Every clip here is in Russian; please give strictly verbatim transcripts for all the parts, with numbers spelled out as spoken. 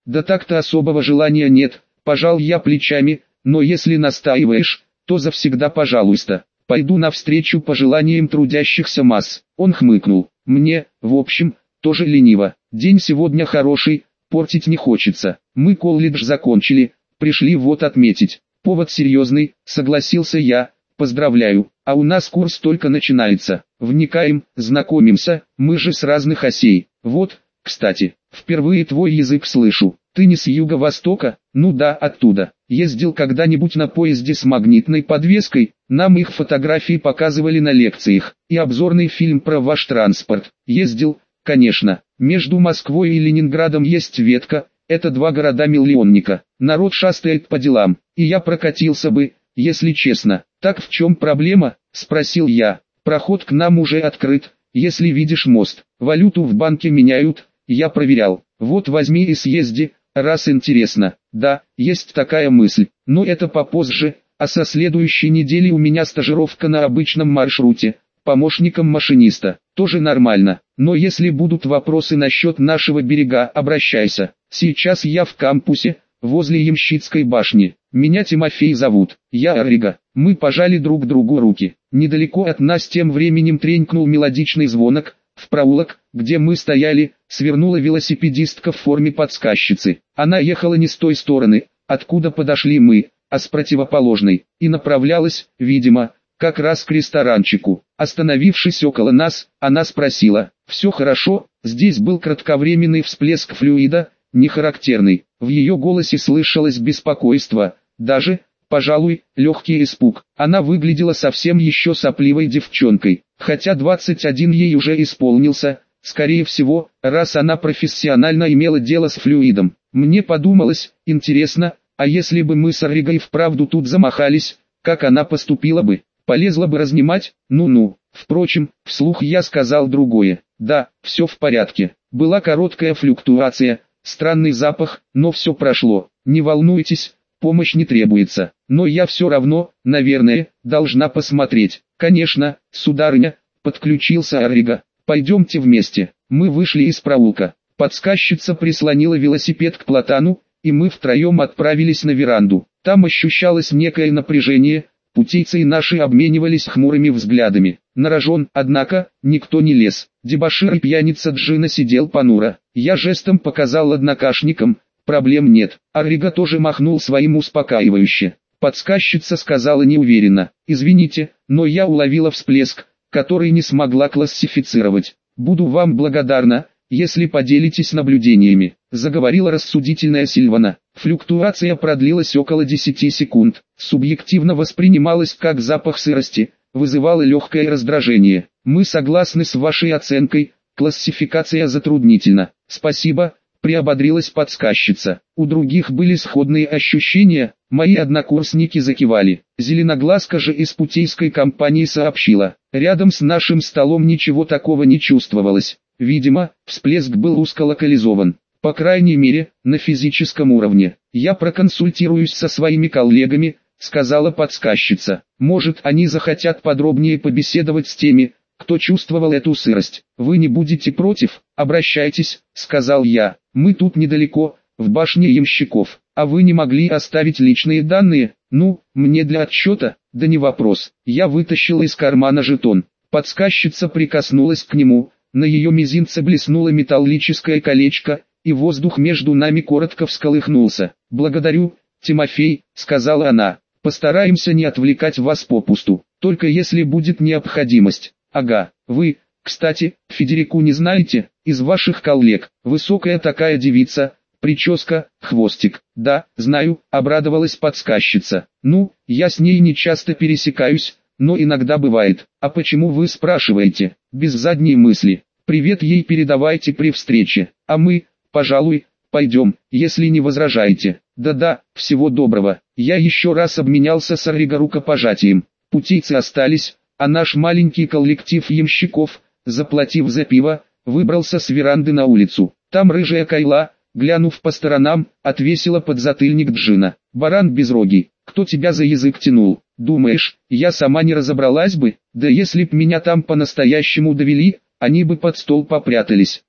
Да так-то особого желания нет, пожал я плечами, но если настаиваешь, то завсегда пожалуйста. Пойду навстречу пожеланиям трудящихся масс. Он хмыкнул. Мне, в общем, тоже лениво. День сегодня хороший, портить не хочется. Мы колледж закончили, пришли вот отметить. Повод серьезный, согласился я. Поздравляю, а у нас курс только начинается. Вникаем, знакомимся, мы же с разных осей. Вот, кстати, впервые твой язык слышу. Ты не с юго-востока? Ну да, оттуда. Ездил когда-нибудь на поезде с магнитной подвеской? Нам их фотографии показывали на лекциях. И обзорный фильм про ваш транспорт. Ездил, конечно. Между Москвой и Ленинградом есть ветка. Это два города-миллионника. Народ шастает по делам. И я прокатился бы, если честно. Так в чем проблема? Спросил я. Проход к нам уже открыт. Если видишь мост, валюту в банке меняют. Я проверял. Вот возьми и съезди. Раз интересно. Да, есть такая мысль, но это попозже, а со следующей недели у меня стажировка на обычном маршруте, помощником машиниста. Тоже нормально, но если будут вопросы насчет нашего берега, обращайся. Сейчас я в кампусе, возле Ямщицкой башни. Меня Тимофей зовут, я Арига. Мы пожали друг другу руки. Недалеко от нас тем временем тренькнул мелодичный звонок. В проулок, где мы стояли, свернула велосипедистка в форме подсказчицы. Она ехала не с той стороны, откуда подошли мы, а с противоположной, и направлялась, видимо, как раз к ресторанчику. Остановившись около нас, она спросила: «Все хорошо?» Здесь был кратковременный всплеск флюида, не характерный. В ее голосе слышалось беспокойство, даже, пожалуй, легкий испуг. Она выглядела совсем еще сопливой девчонкой, хотя двадцать один ей уже исполнился, скорее всего, раз она профессионально имела дело с флюидом. Мне подумалось, интересно, а если бы мы с Аригой вправду тут замахались, как она поступила бы? Полезла бы разнимать? Ну-ну. Впрочем, вслух я сказал другое. Да, все в порядке. Была короткая флюктуация, странный запах, но все прошло. Не волнуйтесь, помощь не требуется. Но я все равно, наверное, должна посмотреть. Конечно, сударыня, подключился Арига. Пойдемте вместе. Мы вышли из проулка. Подсказчица прислонила велосипед к платану, и мы втроем отправились на веранду. Там ощущалось некое напряжение, путейцы наши обменивались хмурыми взглядами. На рожон, однако, никто не лез. Дебошир и пьяница Джина сидел понуро. Я жестом показал однокашникам: проблем нет. Арига тоже махнул своим успокаивающе. Подсказчица сказала неуверенно: извините, но я уловила всплеск, который не смогла классифицировать. Буду вам благодарна, если поделитесь наблюдениями. Заговорила рассудительная Сильвана. Флюктуация продлилась около десяти секунд. Субъективно воспринималась как запах сырости, вызывала легкое раздражение. Мы согласны с вашей оценкой, классификация затруднительна. Спасибо, приободрилась подсказчица. У других были сходные ощущения, мои однокурсники закивали. Зеленоглазка же из путейской компании сообщила: рядом с нашим столом ничего такого не чувствовалось. Видимо, всплеск был узколокализован. По крайней мере, на физическом уровне. Я проконсультируюсь со своими коллегами, сказала подсказчица. Может, они захотят подробнее побеседовать с теми, кто чувствовал эту сырость. Вы не будете против? Обращайтесь, сказал я. Мы тут недалеко, в башне ямщиков. А вы не могли оставить личные данные? Ну, мне для отчета? Да не вопрос. Я вытащил из кармана жетон. Подсказчица прикоснулась к нему. На ее мизинце блеснуло металлическое колечко, и воздух между нами коротко всколыхнулся. «Благодарю, Тимофей», — сказала она. «Постараемся не отвлекать вас попусту, только если будет необходимость». «Ага, вы, кстати, Федерику не знаете? Из ваших коллег, высокая такая девица, прическа, хвостик». «Да, знаю», — обрадовалась подсказчица. «Ну, я с ней не часто пересекаюсь, но иногда бывает». «А почему вы спрашиваете?» «Без задней мысли. Привет ей передавайте при встрече. А мы, пожалуй, пойдем, если не возражаете». «Да-да, всего доброго». Я еще раз обменялся с Ариго рукопожатием. Путейцы остались, а наш маленький коллектив ямщиков, заплатив за пиво, выбрался с веранды на улицу. Там рыжая Кайла, глянув по сторонам, отвесила подзатыльник Джина. «Баран безрогий, кто тебя за язык тянул? Думаешь, я сама не разобралась бы? Да если б меня там по-настоящему довели, они бы под стол попрятались».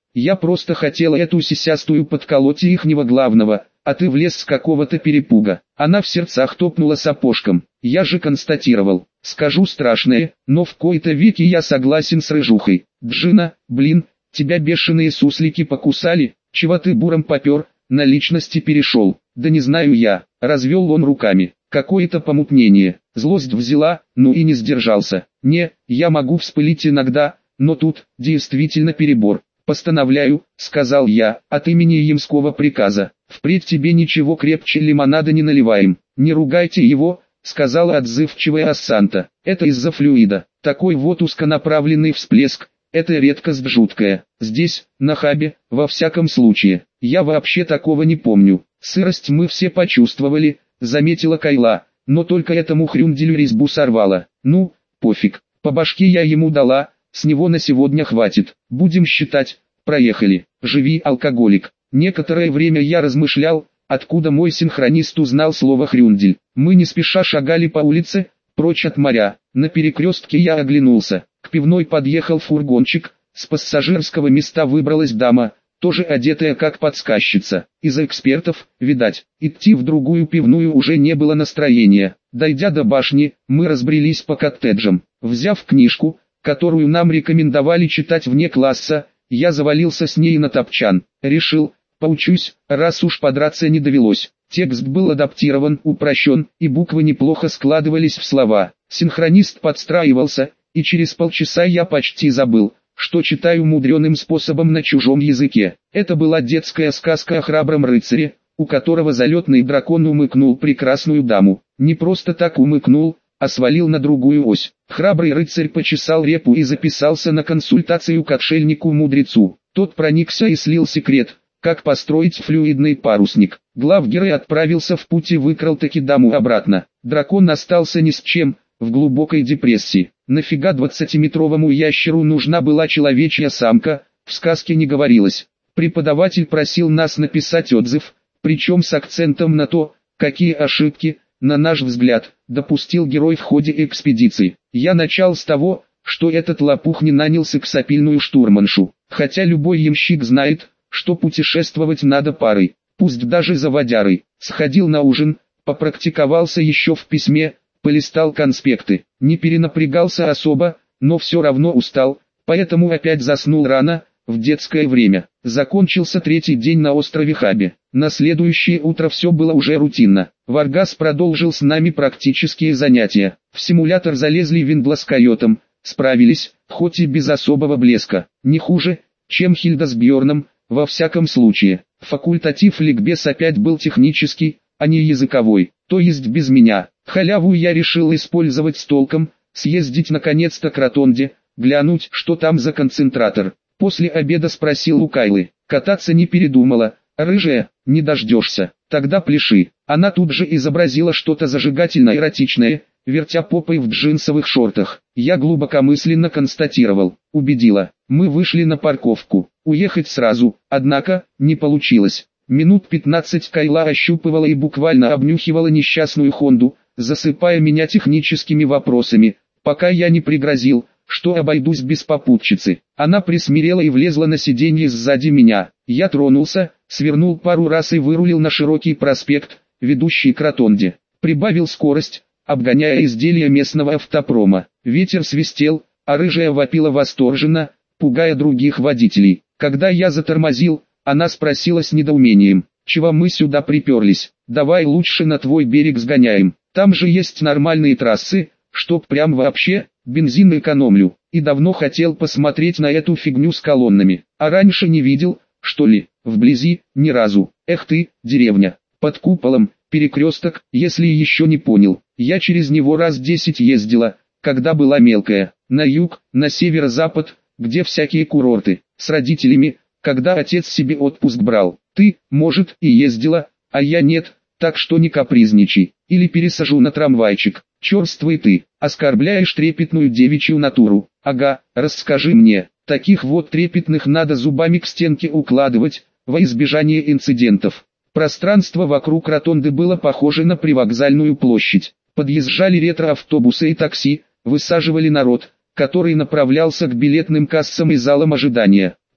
Я просто хотела эту сисястую подколоть и ихнего главного, а ты влез с какого-то перепуга. Она в сердцах топнула сапожком. Я же констатировал. Скажу страшное, но в кои-то веки я согласен с рыжухой. Джина, блин, тебя бешеные суслики покусали? Чего ты буром попер, на личности перешел? Да не знаю я, развел он руками. Какое-то помутнение, злость взяла, ну и не сдержался. Не, я могу вспылить иногда, но тут, действительно перебор. Постановляю, сказал я, от имени Ямского приказа. Впредь тебе ничего крепче лимонада не наливаем. Не ругайте его, сказала отзывчивая Ассанта. Это из-за флюида. Такой вот узконаправленный всплеск. Это редкость жуткая. Здесь, на хабе, во всяком случае. Я вообще такого не помню. Сырость мы все почувствовали, заметила Кайла, но только этому хрюнделю резьбу сорвала. Ну, пофиг, по башке я ему дала, с него на сегодня хватит. Будем считать, проехали. Живи, алкоголик. Некоторое время я размышлял, откуда мой синхронист узнал слово хрюндель. Мы не спеша шагали по улице, прочь от моря. На перекрестке я оглянулся. К пивной подъехал фургончик, с пассажирского места выбралась дама, тоже одетая как подсказчица. Из-за экспертов, видать, идти в другую пивную уже не было настроения. Дойдя до башни, мы разбрелись по коттеджам. Взяв книжку, которую нам рекомендовали читать вне класса, я завалился с ней на топчан. Решил, поучусь, раз уж подраться не довелось. Текст был адаптирован, упрощен, и буквы неплохо складывались в слова. Синхронист подстраивался, и через полчаса я почти забыл, что читаю мудреным способом на чужом языке. Это была детская сказка о храбром рыцаре, у которого залетный дракон умыкнул прекрасную даму. Не просто так умыкнул, а свалил на другую ось. Храбрый рыцарь почесал репу и записался на консультацию к отшельнику-мудрецу. Тот проникся и слил секрет, как построить флюидный парусник. Главгерой отправился в путь и выкрал таки даму обратно. Дракон остался ни с чем, в глубокой депрессии. Нафига двадцатиметровому ящеру нужна была человечья самка, в сказке не говорилось. Преподаватель просил нас написать отзыв, причем с акцентом на то, какие ошибки, на наш взгляд, допустил герой в ходе экспедиции. Я начал с того, что этот лопух не нанял сексапильную штурманшу, хотя любой ямщик знает, что путешествовать надо парой, пусть даже за водярой. Сходил на ужин, попрактиковался еще в письме, полистал конспекты, не перенапрягался особо, но все равно устал, поэтому опять заснул рано, в детское время. Закончился третий день на острове Хабе. На следующее утро все было уже рутинно. Варгас продолжил с нами практические занятия. В симулятор залезли Виндла с койотом, справились, хоть и без особого блеска. Не хуже, чем Хильда с Бьорном, во всяком случае. Факультатив ликбез опять был технический, а не языковой, то есть без меня. Халяву я решил использовать с толком, съездить наконец-то к ротонде, глянуть, что там за концентратор. После обеда спросил у Кайлы, кататься не передумала, рыжая, не дождешься, тогда пляши. Она тут же изобразила что-то зажигательно-эротичное, вертя попой в джинсовых шортах. Я глубокомысленно констатировал, убедила. Мы вышли на парковку, уехать сразу, однако, не получилось. Минут пятнадцать Кайла ощупывала и буквально обнюхивала несчастную Хонду, засыпая меня техническими вопросами, пока я не пригрозил, что обойдусь без попутчицы. Она присмирела и влезла на сиденье сзади меня. Я тронулся, свернул пару раз и вырулил на широкий проспект, ведущий к ротонде. Прибавил скорость, обгоняя изделия местного автопрома. Ветер свистел, а рыжая вопила восторженно, пугая других водителей. Когда я затормозил, она спросила с недоумением, чего мы сюда приперлись, давай лучше на твой берег сгоняем, там же есть нормальные трассы, чтоб прям вообще, бензин экономлю, и давно хотел посмотреть на эту фигню с колоннами, а раньше не видел, что ли, вблизи, ни разу. Эх ты, деревня, под куполом, перекресток, если еще не понял, я через него раз десять ездила, когда была мелкая, на юг, на северо-запад, где всякие курорты, с родителями, когда отец себе отпуск брал. Ты, может, и ездила, а я нет, так что не капризничай, или пересажу на трамвайчик. Черствый ты, оскорбляешь трепетную девичью натуру. Ага, расскажи мне, таких вот трепетных надо зубами к стенке укладывать, во избежание инцидентов. Пространство вокруг ротонды было похоже на привокзальную площадь. Подъезжали ретро-автобусы и такси, высаживали народ, который направлялся к билетным кассам и залам ожидания.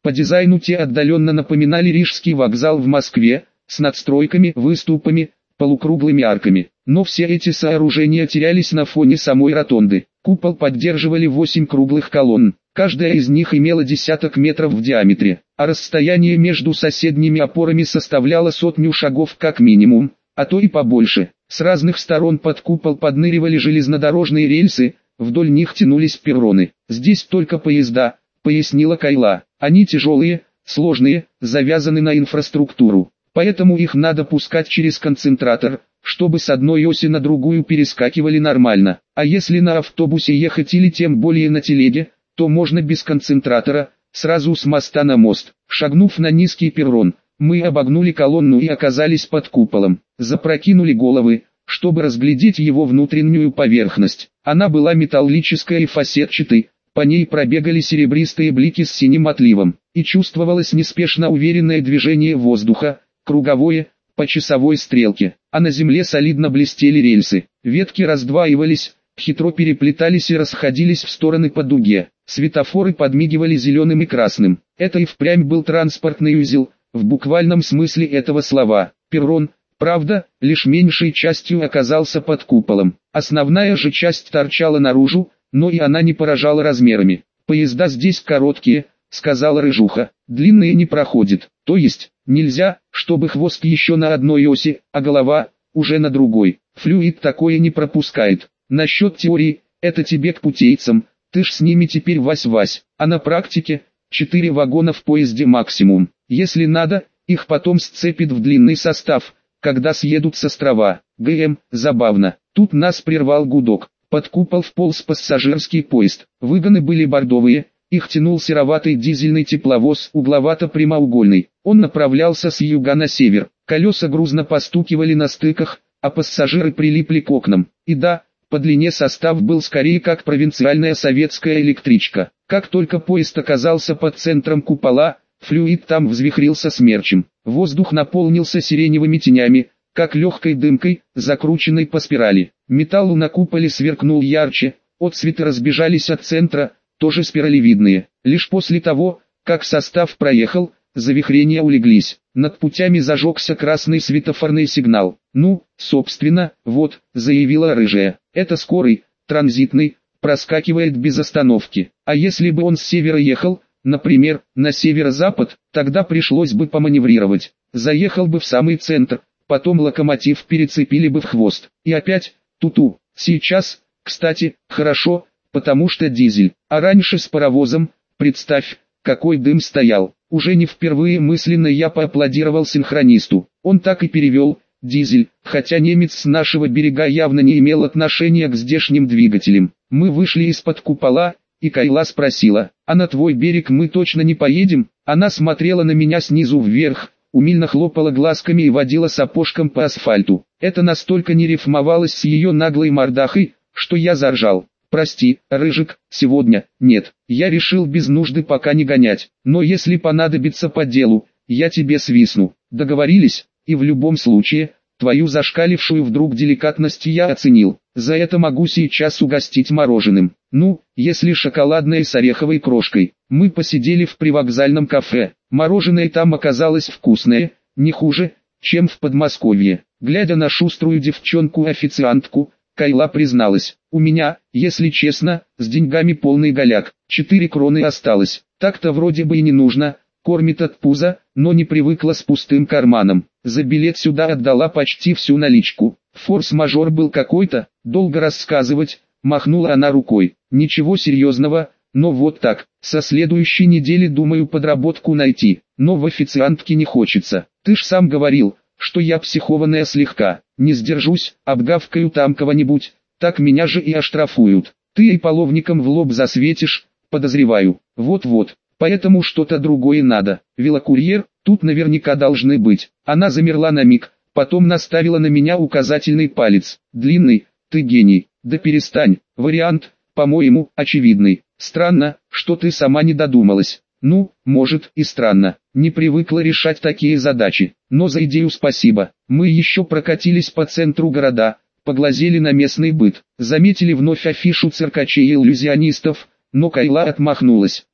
По дизайну те отдаленно напоминали Рижский вокзал в Москве, с надстройками, выступами, полукруглыми арками. Но все эти сооружения терялись на фоне самой ротонды. Купол поддерживали восемь круглых колонн. Каждая из них имела десяток метров в диаметре, а расстояние между соседними опорами составляло сотню шагов как минимум, а то и побольше. С разных сторон под купол подныривали железнодорожные рельсы, вдоль них тянулись перроны. «Здесь только поезда», — пояснила Кайла. «Они тяжелые, сложные, завязаны на инфраструктуру. Поэтому их надо пускать через концентратор, чтобы с одной оси на другую перескакивали нормально. А если на автобусе ехать или тем более на телеге, то можно без концентратора, сразу с моста на мост». Шагнув на низкий перрон, мы обогнули колонну и оказались под куполом. Запрокинули головы, чтобы разглядеть его внутреннюю поверхность. Она была металлической и фасетчатой, по ней пробегали серебристые блики с синим отливом, и чувствовалось неспешно уверенное движение воздуха, круговое, по часовой стрелке, а на земле солидно блестели рельсы. Ветки раздваивались, хитро переплетались и расходились в стороны по дуге. Светофоры подмигивали зеленым и красным. Это и впрямь был транспортный узел, в буквальном смысле этого слова. Перрон, правда, лишь меньшей частью оказался под куполом. Основная же часть торчала наружу, но и она не поражала размерами. «Поезда здесь короткие», — сказала Рыжуха, — «длинные не проходят. То есть, нельзя, чтобы хвост еще на одной оси, а голова уже на другой. Флюид такое не пропускает. Насчет теории, это тебе к путейцам, ты ж с ними теперь вась-вась. А на практике, четыре вагона в поезде максимум. Если надо, их потом сцепит в длинный состав, когда съедут с острова. ГМ, забавно». Тут нас прервал гудок. Под купол вполз пассажирский поезд. Выгоны были бордовые, их тянул сероватый дизельный тепловоз, угловато-прямоугольный. Он направлялся с юга на север. Колеса грузно постукивали на стыках, а пассажиры прилипли к окнам. И да, по длине состав был скорее как провинциальная советская электричка. Как только поезд оказался под центром купола, флюид там взвихрился смерчем. Воздух наполнился сиреневыми тенями, как легкой дымкой, закрученной по спирали. Металл на куполе сверкнул ярче, отцветы разбежались от центра, тоже спиралевидные. Лишь после того, как состав проехал, завихрения улеглись. Над путями зажегся красный светофорный сигнал. «Ну, собственно, вот», — заявила Рыжая, — «это скорый, транзитный, проскакивает без остановки. А если бы он с севера ехал, например, на северо-запад, тогда пришлось бы поманеврировать. Заехал бы в самый центр, потом локомотив перецепили бы в хвост. И опять, ту-ту. Сейчас, кстати, хорошо, потому что дизель. А раньше с паровозом, представь, какой дым стоял». Уже не впервые мысленно я поаплодировал синхронисту. Он так и перевел «дизель», хотя немец с нашего берега явно не имел отношения к здешним двигателям. Мы вышли из-под купола, и Кайла спросила: «А на твой берег мы точно не поедем?» Она смотрела на меня снизу вверх, умильно хлопала глазками и водила сапожком по асфальту. Это настолько не рифмовалось с ее наглой мордахой, что я заржал. «Прости, Рыжик, сегодня, нет, я решил без нужды пока не гонять, но если понадобится по делу, я тебе свистну. Договорились?» И в любом случае, твою зашкалившую вдруг деликатность я оценил. За это могу сейчас угостить мороженым. Ну, если шоколадное с ореховой крошкой. Мы посидели в привокзальном кафе. Мороженое там оказалось вкусное, не хуже, чем в Подмосковье. Глядя на шуструю девчонку-официантку, Кайла призналась: «У меня, если честно, с деньгами полный голяк. Четыре кроны осталось. Так-то вроде бы и не нужно, кормит от пуза, но не привыкла с пустым карманом. За билет сюда отдала почти всю наличку. Форс-мажор был какой-то, долго рассказывать», махнула она рукой. «Ничего серьезного, но вот так. Со следующей недели думаю подработку найти, но в официантке не хочется. Ты ж сам говорил, что я психованная слегка. Не сдержусь, обгавкаю там кого-нибудь, так меня же и оштрафуют. Ты и половником в лоб засветишь, подозреваю. Вот-вот, поэтому что-то другое надо. Велокурьер, тут наверняка должны быть». Она замерла на миг, потом наставила на меня указательный палец. «Длинный, ты гений». «Да перестань, вариант, по-моему, очевидный. Странно, что ты сама не додумалась». «Ну, может, и странно. Не привыкла решать такие задачи. Но за идею спасибо». Мы еще прокатились по центру города, поглазели на местный быт, заметили вновь афишу циркачей и иллюзионистов, но Кайла отмахнулась.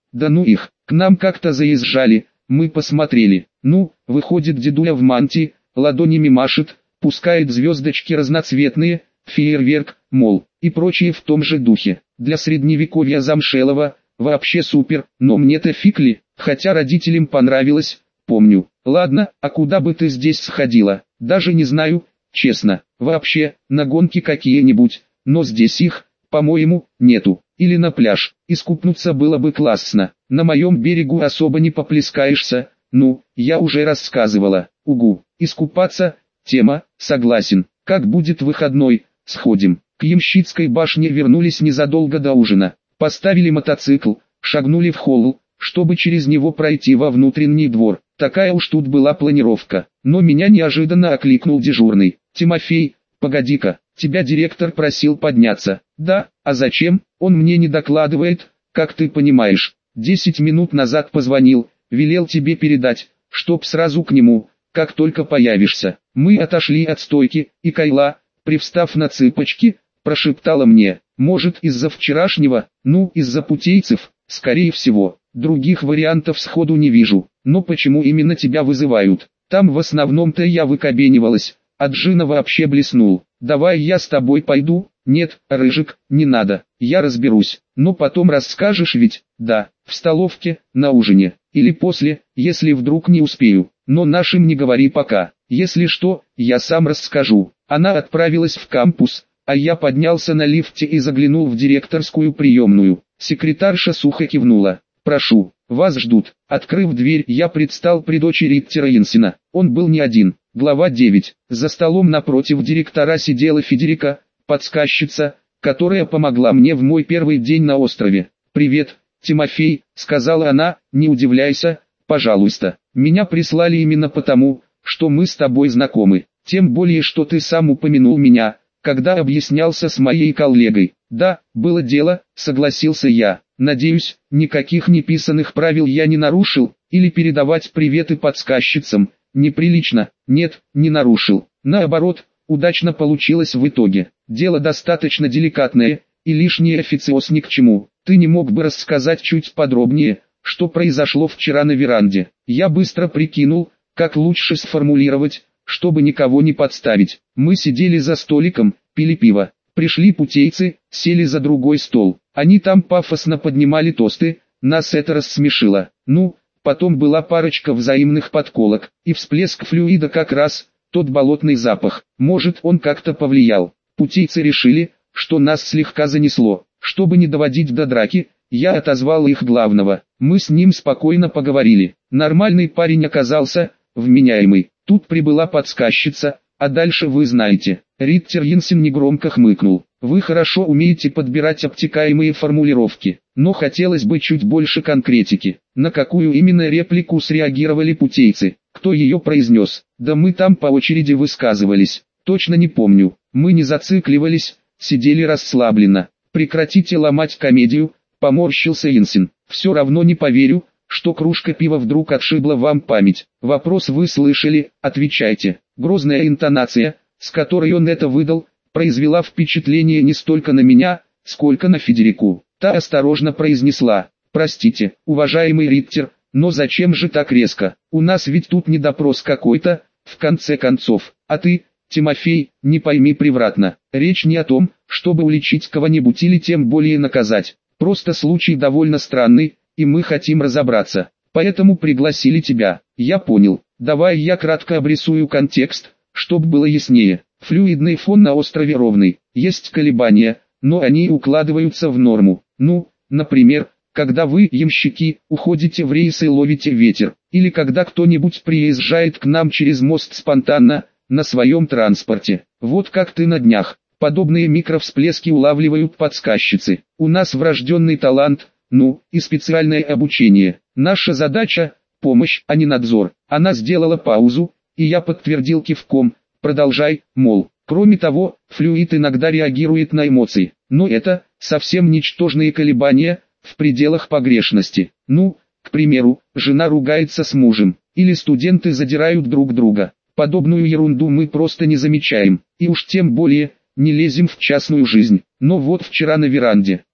Да ну их, к нам как-то заезжали, мы посмотрели. Ну, выходит дедуля в мантии, ладонями машет, пускает звездочки разноцветные, фейерверк, мол, и прочее в том же духе. Для средневековья замшелого, вообще супер, но мне-то фиг ли, хотя родителям понравилось, помню. Ладно, а куда бы ты здесь сходила? Даже не знаю, честно. Вообще, на гонки какие-нибудь, но здесь их, по-моему, нету. Или на пляж, искупнуться было бы классно. На моем берегу особо не поплескаешься, ну, я уже рассказывала. Угу, искупаться, тема, согласен. Как будет выходной, сходим. К Ямщицкой башне вернулись незадолго до ужина. Поставили мотоцикл, шагнули в холл, чтобы через него пройти во внутренний двор. Такая уж тут была планировка. Но меня неожиданно окликнул дежурный. «Тимофей, погоди-ка, тебя директор просил подняться». «Да, а зачем? Он мне не докладывает, как ты понимаешь. Десять минут назад позвонил, велел тебе передать, чтоб сразу к нему, как только появишься». Мы отошли от стойки, и Кайла, привстав на цыпочки, прошептала мне: «Может, из-за вчерашнего? Ну, из-за путейцев, скорее всего. Других вариантов сходу не вижу. Но почему именно тебя вызывают? Там в основном-то я выкобенивалась, а Джина вообще блеснул. Давай я с тобой пойду». «Нет, Рыжик, не надо, я разберусь, но потом расскажешь ведь?» «Да, в столовке, на ужине, или после, если вдруг не успею, но нашим не говори пока, если что, я сам расскажу». Она отправилась в кампус, а я поднялся на лифте и заглянул в директорскую приемную. Секретарша сухо кивнула. «Прошу, вас ждут». Открыв дверь, я предстал при дочери Риттера Янсена. Он был не один. Глава девять. За столом напротив директора сидела Федерика, подсказчица, которая помогла мне в мой первый день на острове. «Привет, Тимофей», — сказала она, — «не удивляйся, пожалуйста. Меня прислали именно потому, что мы с тобой знакомы. Тем более, что ты сам упомянул меня, когда объяснялся с моей коллегой». «Да, было дело», — согласился я. «Надеюсь, никаких неписанных правил я не нарушил, или передавать приветы подсказчицам неприлично?» «Нет, не нарушил. Наоборот, удачно получилось в итоге. Дело достаточно деликатное, и лишний официоз ни к чему. Ты не мог бы рассказать чуть подробнее, что произошло вчера на веранде?» Я быстро прикинул, как лучше сформулировать, чтобы никого не подставить. Мы сидели за столиком, пили пиво. Пришли путейцы, сели за другой стол. Они там пафосно поднимали тосты, нас это рассмешило. Ну, потом была парочка взаимных подколок, и всплеск флюида как раз, тот болотный запах. Может, он как-то повлиял. Путейцы решили, что нас слегка занесло. Чтобы не доводить до драки, я отозвал их главного. Мы с ним спокойно поговорили. Нормальный парень оказался, вменяемый. Тут прибыла подсказчица, а дальше вы знаете. Риттер Янсен негромко хмыкнул. «Вы хорошо умеете подбирать обтекаемые формулировки, но хотелось бы чуть больше конкретики». На какую именно реплику среагировали путейцы? Кто ее произнес? Да мы там по очереди высказывались. Точно не помню. Мы не зацикливались, сидели расслабленно. «Прекратите ломать комедию», — поморщился Янсен. «Все равно не поверю, что кружка пива вдруг отшибла вам память. Вопрос вы слышали, отвечайте». Грозная интонация, с которой он это выдал, произвела впечатление не столько на меня, сколько на Федерику. Та осторожно произнесла: «Простите, уважаемый Риттер, но зачем же так резко? У нас ведь тут не допрос какой-то, в конце концов. А ты, Тимофей, не пойми превратно. Речь не о том, чтобы уличить кого-нибудь или тем более наказать. Просто случай довольно странный, и мы хотим разобраться. Поэтому пригласили тебя». «Я понял. Давай я кратко обрисую контекст, чтобы было яснее. Флюидный фон на острове ровный. Есть колебания, но они укладываются в норму. Ну, например, когда вы, ямщики, уходите в рейс и ловите ветер. Или когда кто-нибудь приезжает к нам через мост спонтанно, на своем транспорте. Вот как ты на днях. Подобные микровсплески улавливают подсказчицы. У нас врожденный талант, ну, и специальное обучение. Наша задача – помощь, а не надзор». Она сделала паузу, и я подтвердил кивком: «Продолжай», мол. Кроме того, флюид иногда реагирует на эмоции, но это совсем ничтожные колебания, в пределах погрешности. Ну, к примеру, жена ругается с мужем, или студенты задирают друг друга. Подобную ерунду мы просто не замечаем, и уж тем более, не лезем в частную жизнь. Но вот вчера на веранде,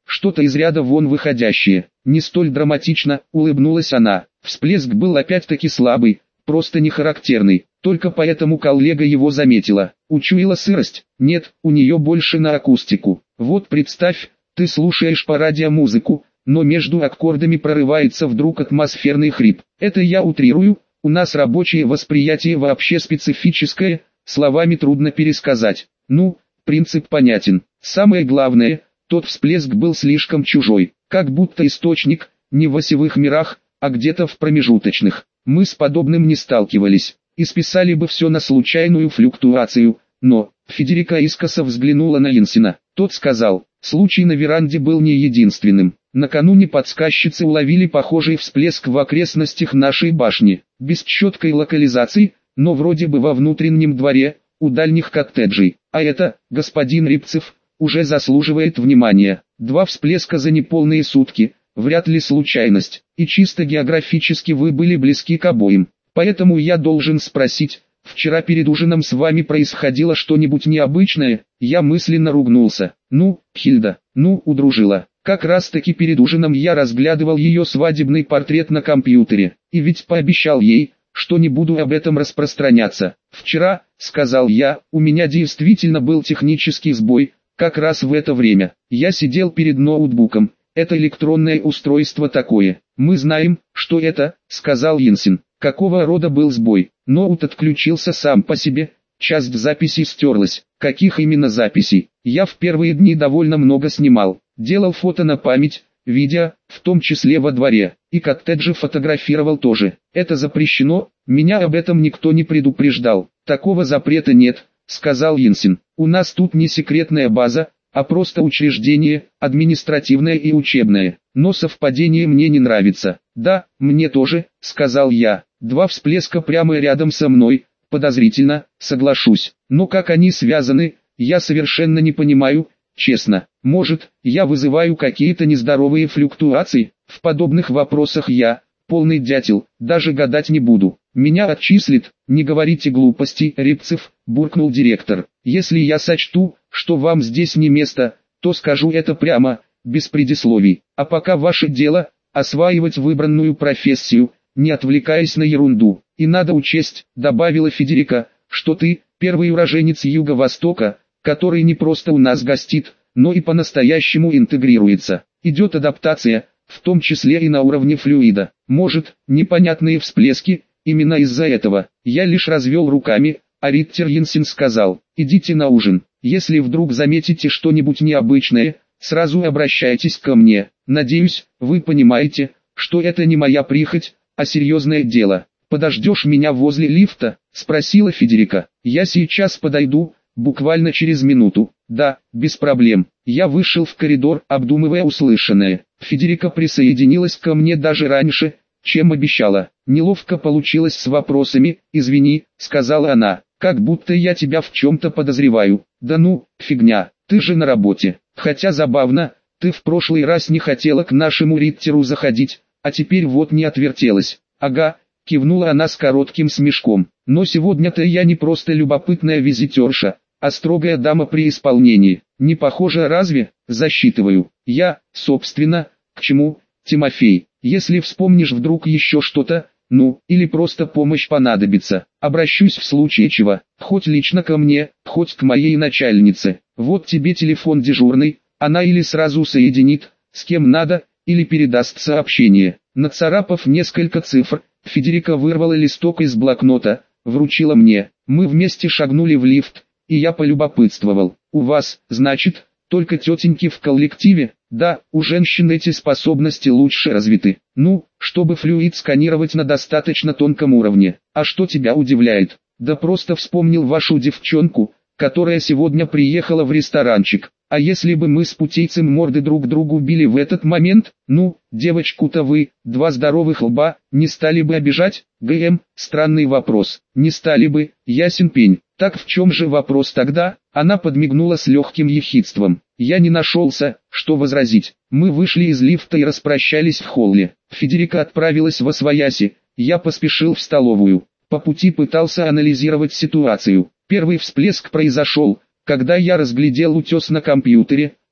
что-то из ряда вон выходящее. Не столь драматично, улыбнулась она. Всплеск был опять-таки слабый, просто не характерный. Только поэтому коллега его заметила. Учуяла сырость? Нет, у нее больше на акустику. Вот представь, ты слушаешь по радио музыку, но между аккордами прорывается вдруг атмосферный хрип. Это я утрирую, у нас рабочее восприятие вообще специфическое, словами трудно пересказать. Ну, принцип понятен. Самое главное, тот всплеск был слишком чужой, как будто источник, не в осевых мирах, а где-то в промежуточных. Мы с подобным не сталкивались, и списали бы все на случайную флюктуацию, но... Федерика искоса взглянула на Инсина. Тот сказал, случай на веранде был не единственным. Накануне подсказчицы уловили похожий всплеск в окрестностях нашей башни, без четкой локализации, но вроде бы во внутреннем дворе, у дальних коттеджей. А это, господин Рябцев, уже заслуживает внимания. Два всплеска за неполные сутки, вряд ли случайность, и чисто географически вы были близки к обоим. Поэтому я должен спросить, вчера перед ужином с вами происходило что-нибудь необычное? Я мысленно ругнулся. Ну, Хильда, ну, удружила. Как раз таки перед ужином я разглядывал ее свадебный портрет на компьютере, и ведь пообещал ей, что не буду об этом распространяться. Вчера, сказал я, у меня действительно был технический сбой, как раз в это время. Я сидел перед ноутбуком. Это электронное устройство такое. Мы знаем, что это, сказал Инсин. Какого рода был сбой? Ноут отключился сам по себе, часть записей стерлась. Каких именно записей? Я в первые дни довольно много снимал. Делал фото на память, видео, в том числе во дворе. И коттеджи фотографировал тоже. Это запрещено, меня об этом никто не предупреждал. Такого запрета нет, сказал Инсин. У нас тут не секретная база, а просто учреждение, административное и учебное. Но совпадение мне не нравится. Да, мне тоже, сказал я. Два всплеска прямо рядом со мной, подозрительно, соглашусь. Но как они связаны, я совершенно не понимаю, честно. Может, я вызываю какие-то нездоровые флюктуации? В подобных вопросах я, полный дятел, даже гадать не буду. Меня отчислят, не говорите глупостей, Рябцев, буркнул директор. Если я сочту, что вам здесь не место, то скажу это прямо, без предисловий. А пока ваше дело, осваивать выбранную профессию, не отвлекаясь на ерунду. И надо учесть, добавила Федерика, что ты, первый уроженец Юго-Востока, который не просто у нас гостит, но и по-настоящему интегрируется. Идет адаптация, в том числе и на уровне флюида. Может, непонятные всплески, именно из-за этого. Я лишь развел руками, а Риттер Йенсен сказал, идите на ужин. Если вдруг заметите что-нибудь необычное, сразу обращайтесь ко мне. Надеюсь, вы понимаете, что это не моя прихоть, а серьезное дело. Подождешь меня возле лифта? Спросила Федерика. Я сейчас подойду, буквально через минуту. Да, без проблем. Я вышел в коридор, обдумывая услышанное. Федерика присоединилась ко мне даже раньше, чем обещала. Неловко получилось с вопросами, извини, сказала она, как будто я тебя в чем-то подозреваю. Да ну, фигня, ты же на работе. Хотя забавно, ты в прошлый раз не хотела к нашему Риттеру заходить, а теперь вот не отвертелась. Ага, кивнула она с коротким смешком. Но сегодня-то я не просто любопытная визитерша, а строгая дама при исполнении. Не похоже разве? Засчитываю. Я, собственно, к чему, Тимофей? Если вспомнишь вдруг еще что-то, ну, или просто помощь понадобится, обращусь в случае чего, хоть лично ко мне, хоть к моей начальнице. Вот тебе телефон дежурный, она или сразу соединит, с кем надо, или передаст сообщение. Нацарапав несколько цифр, Федерика вырвала листок из блокнота, вручила мне. Мы вместе шагнули в лифт, и я полюбопытствовал. У вас, значит, только тетеньки в коллективе? Да, у женщин эти способности лучше развиты. Ну, чтобы флюид сканировать на достаточно тонком уровне. А что тебя удивляет? Да просто вспомнил вашу девчонку, которая сегодня приехала в ресторанчик. А если бы мы с путейцем морды друг другу били в этот момент? Ну, девочку-то вы, два здоровых лба, не стали бы обижать? ГМ, странный вопрос. Не стали бы, ясен пень. Так в чем же вопрос тогда? Она подмигнула с легким ехидством. Я не нашелся, что возразить. Мы вышли из лифта и распрощались в холле. Федерика отправилась восвояси, я поспешил в столовую. По пути пытался анализировать ситуацию. Первый всплеск произошел, когда я разглядел утес на компьютере,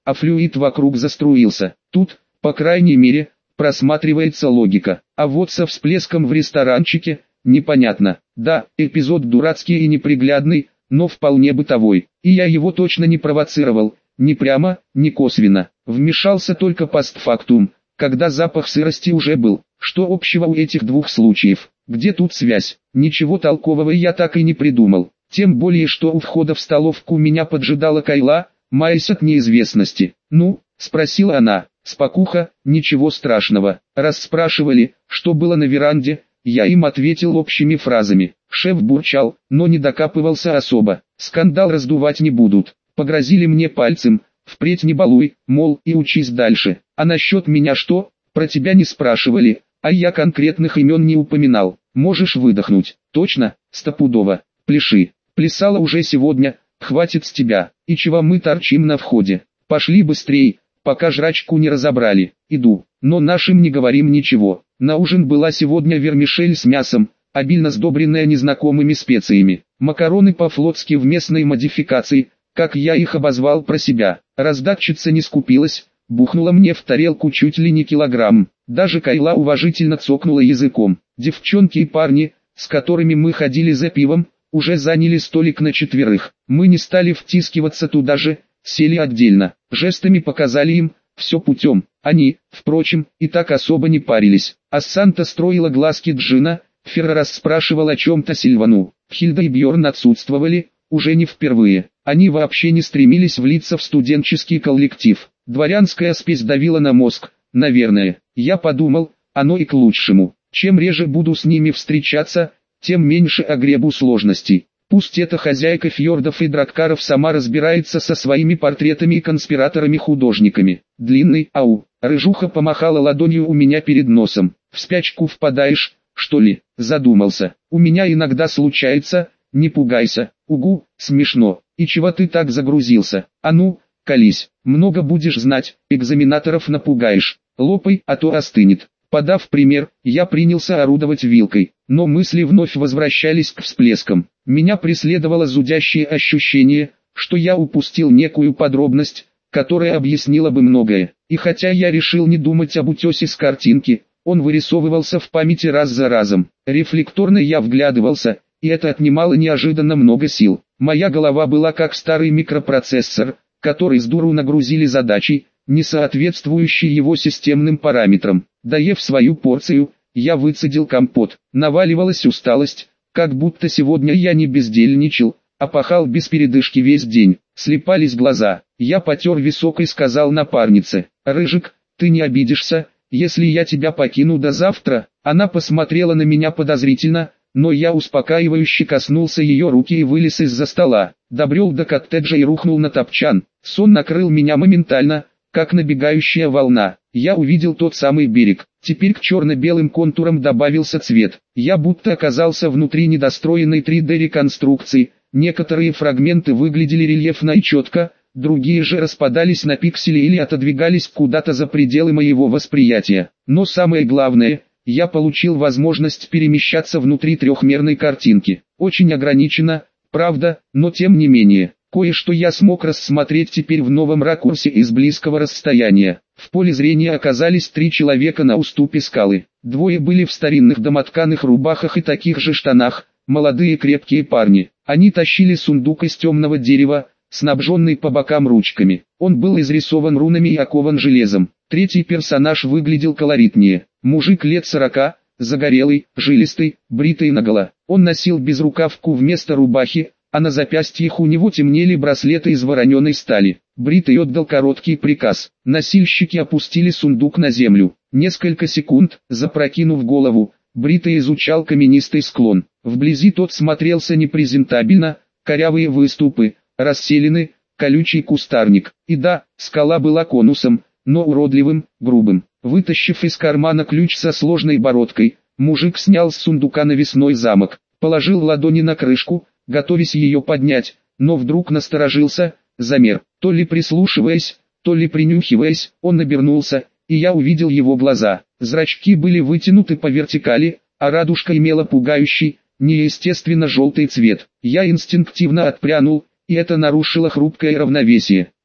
а флюид вокруг заструился. Тут, по крайней мере, просматривается логика. А вот со всплеском в ресторанчике, непонятно. Да, эпизод дурацкий и неприглядный, но вполне бытовой. И я его точно не провоцировал, ни прямо, ни косвенно. Вмешался только постфактум, когда запах сырости уже был. Что общего у этих двух случаев? Где тут связь? Ничего толкового я так и не придумал. Тем более, что у входа в столовку меня поджидала Кайла, маясь от неизвестности. «Ну?» – спросила она. «Спокуха, ничего страшного». Раз спрашивали, что было на веранде, я им ответил общими фразами. Шеф бурчал, но не докапывался особо. Скандал раздувать не будут. Погрозили мне пальцем, впредь не балуй, мол, и учись дальше. А насчет меня что? Про тебя не спрашивали, а я конкретных имен не упоминал. Можешь выдохнуть. Точно, стопудово. Пляши. Плясала уже сегодня, хватит с тебя. И чего мы торчим на входе? Пошли быстрей, пока жрачку не разобрали. Иду. Но нашим не говорим ничего. На ужин была сегодня вермишель с мясом, обильно сдобренная незнакомыми специями. Макароны по-флотски в местной модификации, как я их обозвал про себя. Раздатчица не скупилась, бухнула мне в тарелку чуть ли не килограмм. Даже Кайла уважительно цокнула языком. Девчонки и парни, с которыми мы ходили за пивом, уже заняли столик на четверых. Мы не стали втискиваться туда же, сели отдельно. Жестами показали им, все путем. Они, впрочем, и так особо не парились. А Санта строила глазки Джина, Ферра расспрашивал о чем-то Сильвану. Хильда и Бьорн отсутствовали, уже не впервые. Они вообще не стремились влиться в студенческий коллектив. Дворянская спесь давила на мозг, наверное. Я подумал, оно и к лучшему. Чем реже буду с ними встречаться, тем меньше огребу сложностей. Пусть эта хозяйка фьордов и драккаров сама разбирается со своими портретами и конспираторами-художниками. Длинный, ау, рыжуха помахала ладонью у меня перед носом. В спячку впадаешь, что ли? Задумался. У меня иногда случается, не пугайся. Угу, смешно. И чего ты так загрузился? А ну, колись. Много будешь знать, экзаменаторов напугаешь. Лопай, а то остынет. Подав пример, я принялся орудовать вилкой, но мысли вновь возвращались к всплескам. Меня преследовало зудящее ощущение, что я упустил некую подробность, которая объяснила бы многое. И хотя я решил не думать об утесе с картинки, он вырисовывался в памяти раз за разом. Рефлекторно я вглядывался, и это отнимало неожиданно много сил. Моя голова была как старый микропроцессор, который с дуру нагрузили задачей, не соответствующей его системным параметрам. Доев свою порцию, я выцедил компот. Наваливалась усталость, как будто сегодня я не бездельничал, а пахал без передышки весь день. Слепались глаза. Я потер висок и сказал напарнице: «Рыжик, ты не обидишься, если я тебя покину до завтра?» Она посмотрела на меня подозрительно, но я успокаивающе коснулся ее руки и вылез из-за стола. Добрел до коттеджа и рухнул на топчан. Сон накрыл меня моментально, как набегающая волна. Я увидел тот самый берег. Теперь к черно-белым контурам добавился цвет. Я будто оказался внутри недостроенной три дэ реконструкции. Некоторые фрагменты выглядели рельефно и четко, другие же распадались на пиксели или отодвигались куда-то за пределы моего восприятия. Но самое главное, я получил возможность перемещаться внутри трехмерной картинки. Очень ограниченно, правда, но тем не менее. Кое-что я смог рассмотреть теперь в новом ракурсе из близкого расстояния. В поле зрения оказались три человека на уступе скалы. Двое были в старинных домотканых рубахах и таких же штанах, молодые крепкие парни. Они тащили сундук из темного дерева, снабженный по бокам ручками. Он был изрисован рунами и окован железом. Третий персонаж выглядел колоритнее. Мужик лет сорока, загорелый, жилистый, бритый наголо. Он носил безрукавку вместо рубахи, а на запястьях у него темнели браслеты из вороненой стали. Бритый отдал короткий приказ. Носильщики опустили сундук на землю. Несколько секунд, запрокинув голову, Бритый изучал каменистый склон. Вблизи тот смотрелся непрезентабельно, корявые выступы, расселены, колючий кустарник. И да, скала была конусом, но уродливым, грубым. Вытащив из кармана ключ со сложной бородкой, мужик снял с сундука навесной замок, положил ладони на крышку, готовясь ее поднять, но вдруг насторожился, замер. То ли прислушиваясь, то ли принюхиваясь, он обернулся, и я увидел его глаза. Зрачки были вытянуты по вертикали, а радужка имела пугающий, неестественно желтый цвет. Я инстинктивно отпрянул, и это нарушило хрупкое равновесие.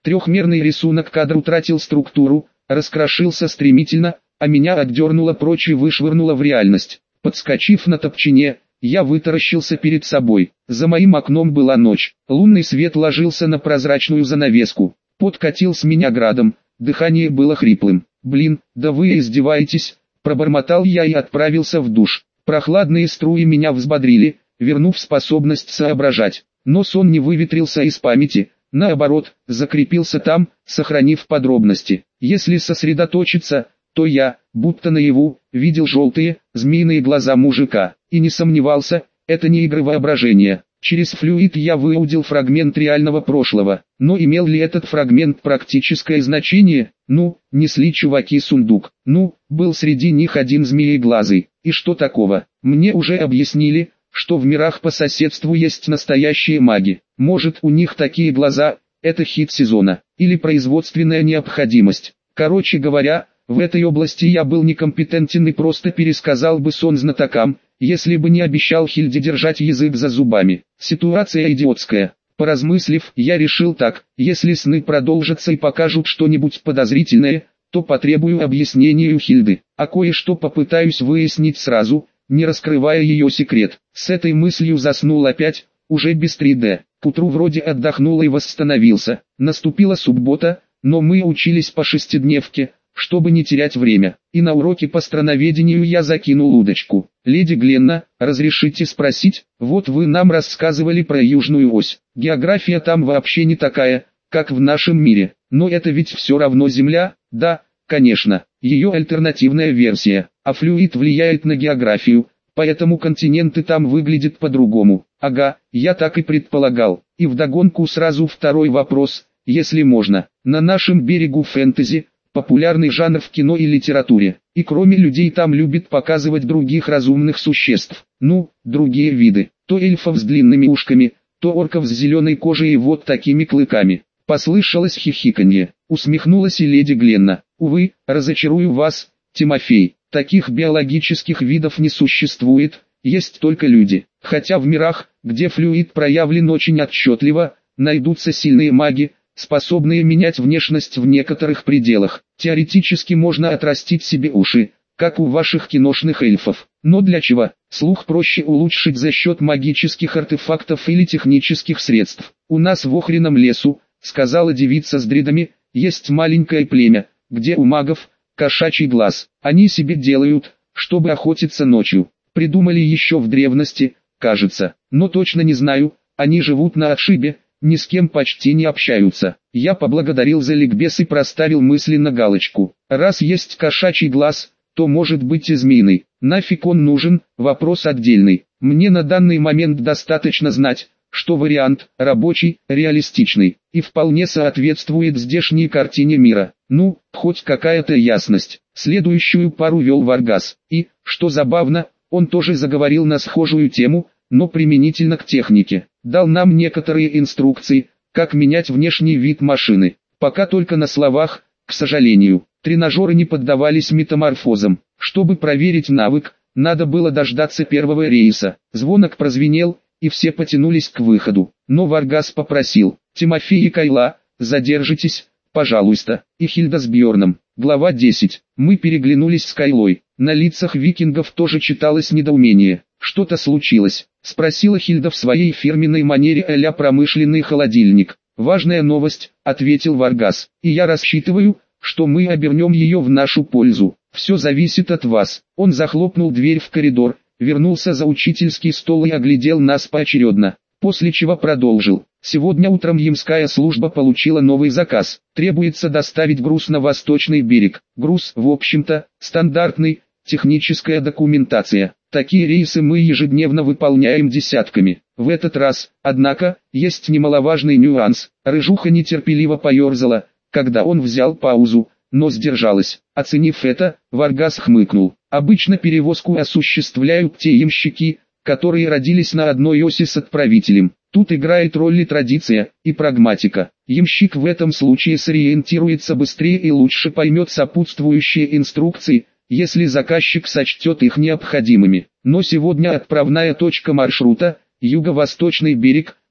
Трехмерный рисунок кадра утратил структуру, раскрошился стремительно, а меня отдернуло прочь и вышвырнуло в реальность. Подскочив на топчине, я вытаращился перед собой. За моим окном была ночь. Лунный свет ложился на прозрачную занавеску. Пот катил с меня градом, дыхание было хриплым. «Блин, да вы издеваетесь!» – пробормотал я и отправился в душ. Прохладные струи меня взбодрили, вернув способность соображать. Но сон не выветрился из памяти, наоборот, закрепился там, сохранив подробности. Если сосредоточиться, то я, будто наяву, видел желтые, змеиные глаза мужика, и не сомневался, это не игры воображения. Через флюид я выудил фрагмент реального прошлого, но имел ли этот фрагмент практическое значение? Ну, несли чуваки сундук, ну, был среди них один змееглазый, и что такого? Мне уже объяснили, что в мирах по соседству есть настоящие маги, может у них такие глаза, это хит сезона, или производственная необходимость. Короче говоря, в этой области я был некомпетентен и просто пересказал бы сон знатокам, если бы не обещал Хильде держать язык за зубами. Ситуация идиотская. Поразмыслив, я решил так: если сны продолжатся и покажут что-нибудь подозрительное, то потребую объяснения у Хильды, а кое-что попытаюсь выяснить сразу, не раскрывая ее секрет. С этой мыслью заснул опять, уже без три дэ. К утру вроде отдохнул и восстановился. Наступила суббота, но мы учились по шестидневке, чтобы не терять время, и на уроке по страноведению я закинул удочку. «Леди Гленна, разрешите спросить, вот вы нам рассказывали про Южную ось. География там вообще не такая, как в нашем мире, но это ведь все равно Земля?» «Да, конечно, ее альтернативная версия, а флюид влияет на географию, поэтому континенты там выглядят по-другому». «Ага, я так и предполагал». И вдогонку сразу второй вопрос, если можно. На нашем берегу фэнтези – популярный жанр в кино и литературе, и кроме людей там любят показывать других разумных существ, ну, другие виды, то эльфов с длинными ушками, то орков с зеленой кожей и вот такими клыками. Послышалось хихиканье, усмехнулась и леди Гленна. «Увы, разочарую вас, Тимофей, таких биологических видов не существует, есть только люди, хотя в мирах, где флюид проявлен очень отчетливо, найдутся сильные маги, способные менять внешность в некоторых пределах. Теоретически можно отрастить себе уши, как у ваших киношных эльфов. Но для чего? Слух проще улучшить за счет магических артефактов или технических средств. У нас в Охрином лесу, сказала девица с дредами, есть маленькое племя, где у магов кошачий глаз. Они себе делают, чтобы охотиться ночью. Придумали еще в древности, кажется, но точно не знаю. Они живут на отшибе, ни с кем почти не общаются. Я поблагодарил за ликбез и проставил мысленно галочку. Раз есть кошачий глаз, то может быть и змеиный. Нафиг он нужен, вопрос отдельный. Мне на данный момент достаточно знать, что вариант рабочий, реалистичный и вполне соответствует здешней картине мира. Ну, хоть какая-то ясность. Следующую пару вел Варгас. И, что забавно, он тоже заговорил на схожую тему, но применительно к технике. Дал нам некоторые инструкции, как менять внешний вид машины. Пока только на словах, к сожалению. Тренажеры не поддавались метаморфозам. Чтобы проверить навык, надо было дождаться первого рейса. Звонок прозвенел, и все потянулись к выходу. Но Варгас попросил: «Тимофей и Кайла, задержитесь, пожалуйста». И Хильда с Бьорном. Глава десять. Мы переглянулись с Кайлой. На лицах викингов тоже читалось недоумение. «Что-то случилось?» — спросила Хильда в своей фирменной манере а-ля промышленный холодильник. «Важная новость», — ответил Варгас, — «и я рассчитываю, что мы обернем ее в нашу пользу. Все зависит от вас». Он захлопнул дверь в коридор, вернулся за учительский стол и оглядел нас поочередно, после чего продолжил. «Сегодня утром Ямская служба получила новый заказ. Требуется доставить груз на Восточный берег. Груз, в общем-то, стандартный, техническая документация. Такие рейсы мы ежедневно выполняем десятками. В этот раз, однако, есть немаловажный нюанс». Рыжуха нетерпеливо поерзала, когда он взял паузу, но сдержалась. Оценив это, Варгас хмыкнул. «Обычно перевозку осуществляют те ямщики, которые родились на одной оси с отправителем. Тут играет роль и традиция, и прагматика. Ямщик в этом случае сориентируется быстрее и лучше поймет сопутствующие инструкции, если заказчик сочтет их необходимыми. Но сегодня отправная точка маршрута – юго-восточный берег,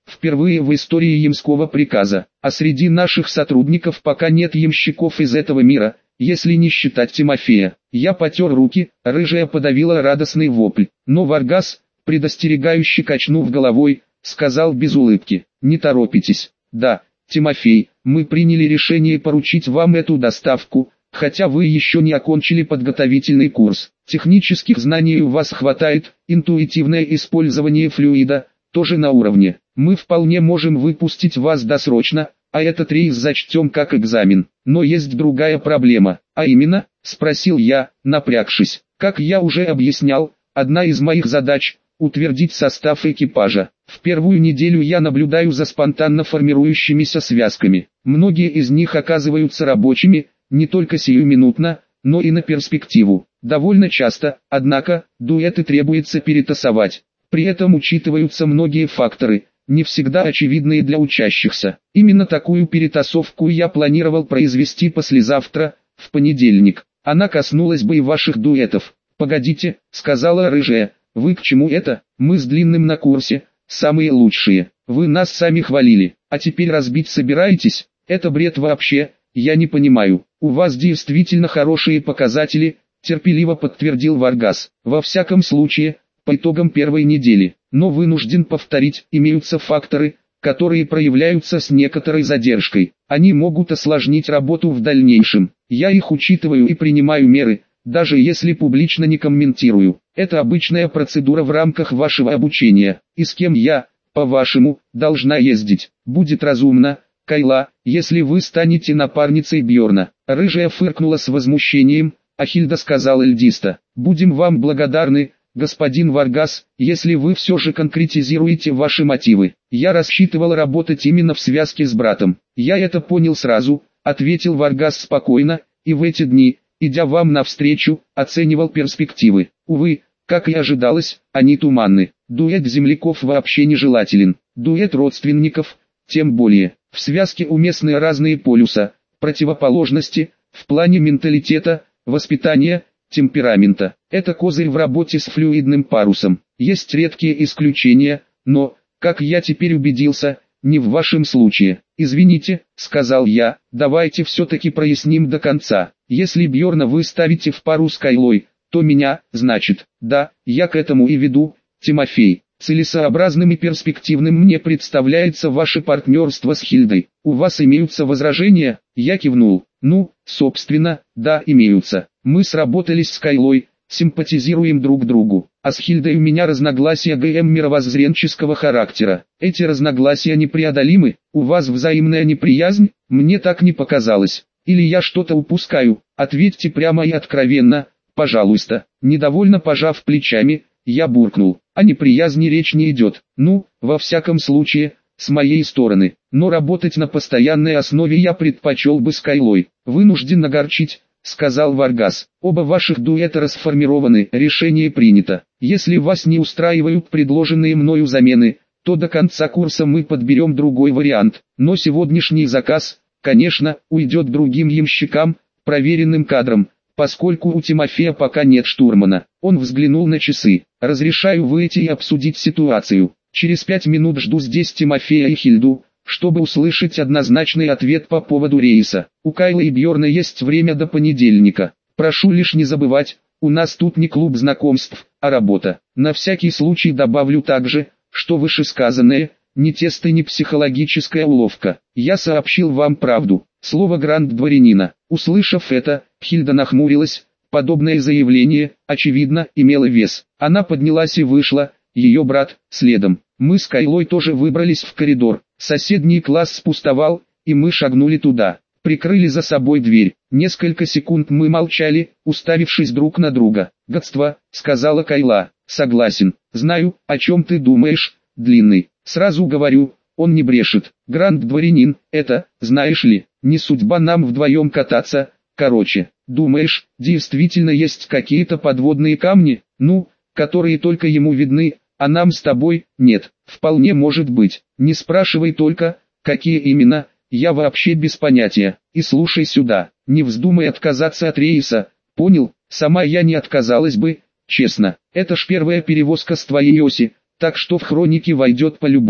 впервые в истории ямского приказа. А среди наших сотрудников пока нет ямщиков из этого мира, если не считать Тимофея. Я потер руки, рыжая подавила радостный вопль. Но Варгас, предостерегающе качнув головой, сказал без улыбки: «Не торопитесь. Да, Тимофей, мы приняли решение поручить вам эту доставку, хотя вы еще не окончили подготовительный курс. Технических знаний у вас хватает, интуитивное использование флюида тоже на уровне. Мы вполне можем выпустить вас досрочно, а этот рейс зачтем как экзамен. Но есть другая проблема. А именно, спросил я, напрягшись. Как я уже объяснял, одна из моих задач – утвердить состав экипажа. В первую неделю я наблюдаю за спонтанно формирующимися связками. Многие из них оказываются рабочими, не только сиюминутно, но и на перспективу. Довольно часто, однако, дуэты требуется перетасовать. При этом учитываются многие факторы, не всегда очевидные для учащихся. Именно такую перетасовку я планировал произвести послезавтра, в понедельник. Она коснулась бы и ваших дуэтов. «Погодите», — сказала рыжая, — «вы к чему это? Мы с Длинным на курсе, самые лучшие. Вы нас сами хвалили, а теперь разбить собираетесь? Это бред вообще, я не понимаю». «У вас действительно хорошие показатели», — терпеливо подтвердил Варгас. «Во всяком случае, по итогам первой недели. Но вынужден повторить, имеются факторы, которые проявляются с некоторой задержкой. Они могут осложнить работу в дальнейшем. Я их учитываю и принимаю меры, даже если публично не комментирую. Это обычная процедура в рамках вашего обучения. И с кем я, по-вашему, должна ездить? Будет разумно, Кайла, если вы станете напарницей Бьорна». Рыжая фыркнула с возмущением, а Хильда сказала льдисто: «Будем вам благодарны, господин Варгас, если вы все же конкретизируете ваши мотивы. Я рассчитывал работать именно в связке с братом». «Я это понял сразу», — ответил Варгас спокойно, «и в эти дни, идя вам навстречу, оценивал перспективы. Увы, как и ожидалось, они туманны. Дуэт земляков вообще нежелателен. Дуэт родственников, тем более. В связке уместны разные полюса, противоположности, в плане менталитета, воспитания, темперамента. Это козырь в работе с флюидным парусом. Есть редкие исключения, но, как я теперь убедился, не в вашем случае. «Извините», — сказал я, — «давайте все-таки проясним до конца. Если Бьорна вы ставите в пару с Кайлой, то меня, значит, да, я к этому и веду, Тимофей. Целесообразным и перспективным мне представляется ваше партнерство с Хильдой. У вас имеются возражения?» Я кивнул. «Ну, собственно, да, имеются. Мы сработались с Кайлой, симпатизируем друг другу. А с Хильдой у меня разногласия ГМ мировоззренческого характера. Эти разногласия непреодолимы. У вас взаимная неприязнь? Мне так не показалось. Или я что-то упускаю? Ответьте прямо и откровенно, пожалуйста». Недовольно пожав плечами, я буркнул: «О неприязни речь не идет. Ну, во всяком случае, с моей стороны. Но работать на постоянной основе я предпочел бы с Кайлой». «Вынужден огорчить», — сказал Варгас. «Оба ваших дуэта расформированы, решение принято. Если вас не устраивают предложенные мною замены, то до конца курса мы подберем другой вариант. Но сегодняшний заказ, конечно, уйдет другим ямщикам, проверенным кадрам, поскольку у Тимофея пока нет штурмана». Он взглянул на часы. «Разрешаю выйти и обсудить ситуацию. Через пять минут жду здесь Тимофея и Хильду, чтобы услышать однозначный ответ по поводу рейса. У Кайлы и Бьорна есть время до понедельника. Прошу лишь не забывать, у нас тут не клуб знакомств, а работа. На всякий случай добавлю также, что вышесказанное, ни тесто, ни психологическая уловка. Я сообщил вам правду, слово гранд-дворянина». Услышав это, Хильда нахмурилась. Подобное заявление, очевидно, имело вес. Она поднялась и вышла, ее брат следом. Мы с Кайлой тоже выбрались в коридор. Соседний класс пустовал, и мы шагнули туда. Прикрыли за собой дверь. Несколько секунд мы молчали, уставившись друг на друга. «Гадство», — сказала Кайла. «Согласен. Знаю, о чем ты думаешь, Длинный. Сразу говорю, он не брешет. Гранд-дворянин, это, знаешь ли, не судьба нам вдвоем кататься. Короче, думаешь, действительно есть какие-то подводные камни, ну, которые только ему видны, а нам с тобой нет? Вполне может быть. Не спрашивай только, какие именно, я вообще без понятия. И слушай сюда, не вздумай отказаться от рейса, понял? Сама я не отказалась бы, честно. Это ж первая перевозка с твоей оси, так что в хроники войдет по-любому.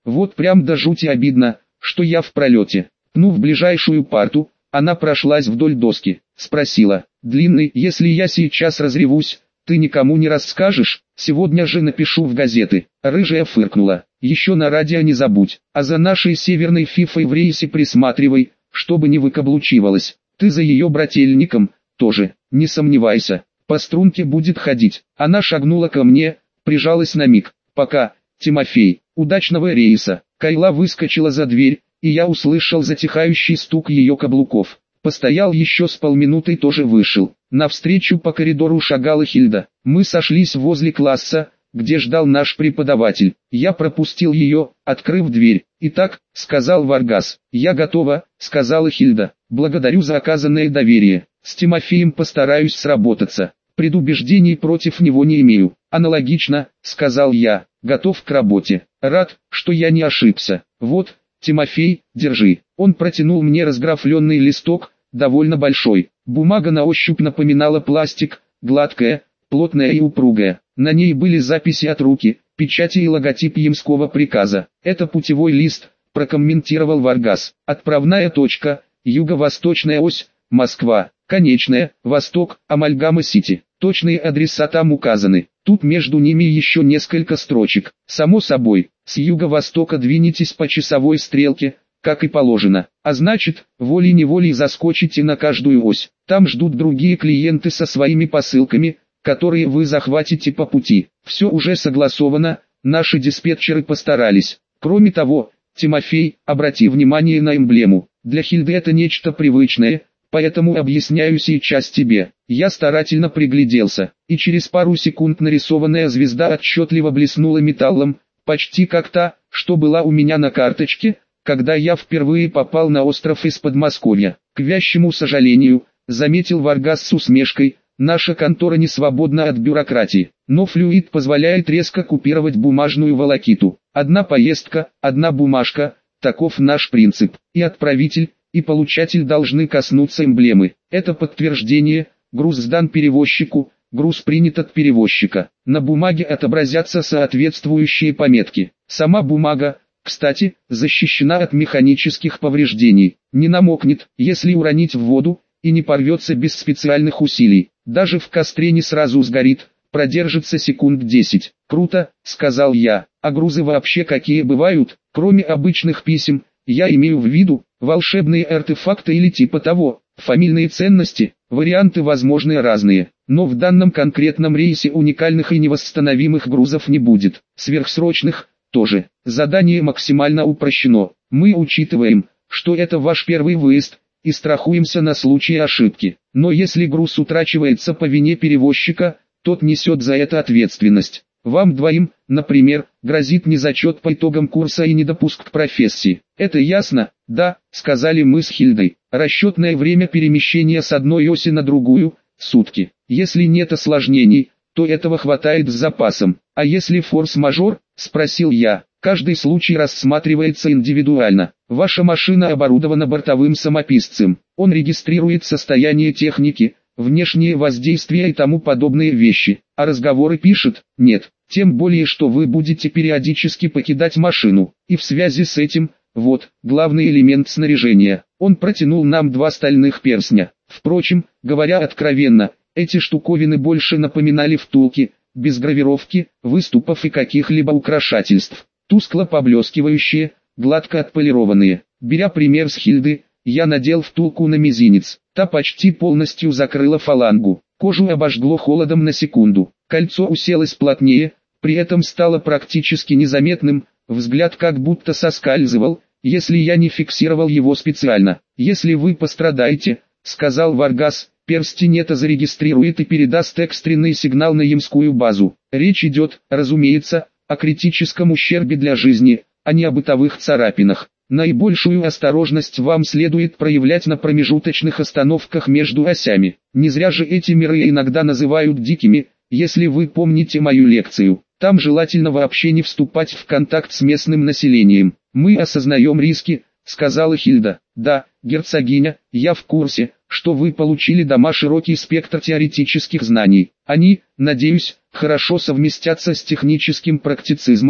Вот прям до жути обидно, что я в пролете. Пнув ближайшую парту, она прошлась вдоль доски, спросила: «Длинный, если я сейчас разревусь, ты никому не расскажешь? Сегодня же напишу в газеты». Рыжая фыркнула: «Еще на радио не забудь, а за нашей северной фифой в рейсе присматривай, чтобы не выкаблучивалась. Ты за ее брательником, тоже, не сомневайся, по струнке будет ходить». Она шагнула ко мне, прижалась на миг. «Пока, Тимофей, удачного рейса». Кайла выскочила за дверь, и я услышал затихающий стук ее каблуков. Постоял еще с полминуты и тоже вышел. Навстречу по коридору шагала Хильда. Мы сошлись возле класса, где ждал наш преподаватель. Я пропустил ее, открыв дверь. «Итак», — сказал Варгас. «Я готова», — сказала Хильда. «Благодарю за оказанное доверие. С Тимофеем постараюсь сработаться. Предубеждений против него не имею». «Аналогично», — сказал я. «Готов к работе. Рад, что я не ошибся. Вот, Тимофей, держи». Он протянул мне разграфленный листок, довольно большой. Бумага на ощупь напоминала пластик, гладкая, плотная и упругая. На ней были записи от руки, печати и логотип Ямского приказа. «Это путевой лист», — прокомментировал Варгас. «Отправная точка, юго-восточная ось, Москва. Конечная, Восток, Амальгама-Сити. Точные адреса там указаны. Тут между ними еще несколько строчек. Само собой, с юго-востока двинетесь по часовой стрелке, как и положено. А значит, волей-неволей заскочите на каждую ось. Там ждут другие клиенты со своими посылками, которые вы захватите по пути. Все уже согласовано, наши диспетчеры постарались. Кроме того, Тимофей, обрати внимание на эмблему. Для Хильды это нечто привычное, поэтому объясняю сейчас тебе». Я старательно пригляделся, и через пару секунд нарисованная звезда отчетливо блеснула металлом, почти как та, что была у меня на карточке, когда я впервые попал на остров из Подмосковья. К вящему сожалению, заметил Варгас с усмешкой, наша контора не свободна от бюрократии, но флюид позволяет резко купировать бумажную волокиту. Одна поездка, одна бумажка, таков наш принцип. И отправитель, и получатель должны коснуться эмблемы. Это подтверждение, груз сдан перевозчику, груз принят от перевозчика. На бумаге отобразятся соответствующие пометки. Сама бумага, кстати, защищена от механических повреждений. Не намокнет, если уронить в воду, и не порвется без специальных усилий. Даже в костре не сразу сгорит, продержится секунд десять. «Круто», — сказал я. «А грузы вообще какие бывают, кроме обычных писем? Я имею в виду волшебные артефакты или типа того, фамильные ценности». Варианты возможны разные, но в данном конкретном рейсе уникальных и невосстановимых грузов не будет. Сверхсрочных тоже. Задание максимально упрощено. Мы учитываем, что это ваш первый выезд, и страхуемся на случай ошибки. Но если груз утрачивается по вине перевозчика, тот несет за это ответственность. Вам двоим, например, грозит незачет по итогам курса и недопуск к профессии. Это ясно? Да, сказали мы с Хильдой. Расчетное время перемещения с одной оси на другую – сутки. Если нет осложнений, то этого хватает с запасом. А если форс-мажор, спросил я. Каждый случай рассматривается индивидуально. Ваша машина оборудована бортовым самописцем. Он регистрирует состояние техники, внешние воздействия и тому подобные вещи. А разговоры пишет? Нет. Тем более, что вы будете периодически покидать машину. И в связи с этим, вот, главный элемент снаряжения. Он протянул нам два стальных перстня. Впрочем, говоря откровенно, эти штуковины больше напоминали втулки, без гравировки, выступов и каких-либо украшательств. Тускло поблескивающие, гладко отполированные. Беря пример с Хильды, я надел втулку на мизинец. Та почти полностью закрыла фалангу. Кожу обожгло холодом на секунду. Кольцо уселось плотнее, при этом стало практически незаметным, взгляд как будто соскальзывал, если я не фиксировал его специально. «Если вы пострадаете», — сказал Варгас, — перстень это зарегистрирует и передаст экстренный сигнал на Ямскую базу. Речь идет, разумеется, о критическом ущербе для жизни, а не о бытовых царапинах. Наибольшую осторожность вам следует проявлять на промежуточных остановках между осями. Не зря же эти миры иногда называют дикими, если вы помните мою лекцию. Там желательно вообще не вступать в контакт с местным населением. Мы осознаем риски, сказала Хильда. Да, герцогиня, я в курсе, что вы получили дома широкий спектр теоретических знаний. Они, надеюсь, хорошо совместятся с техническим практицизмом,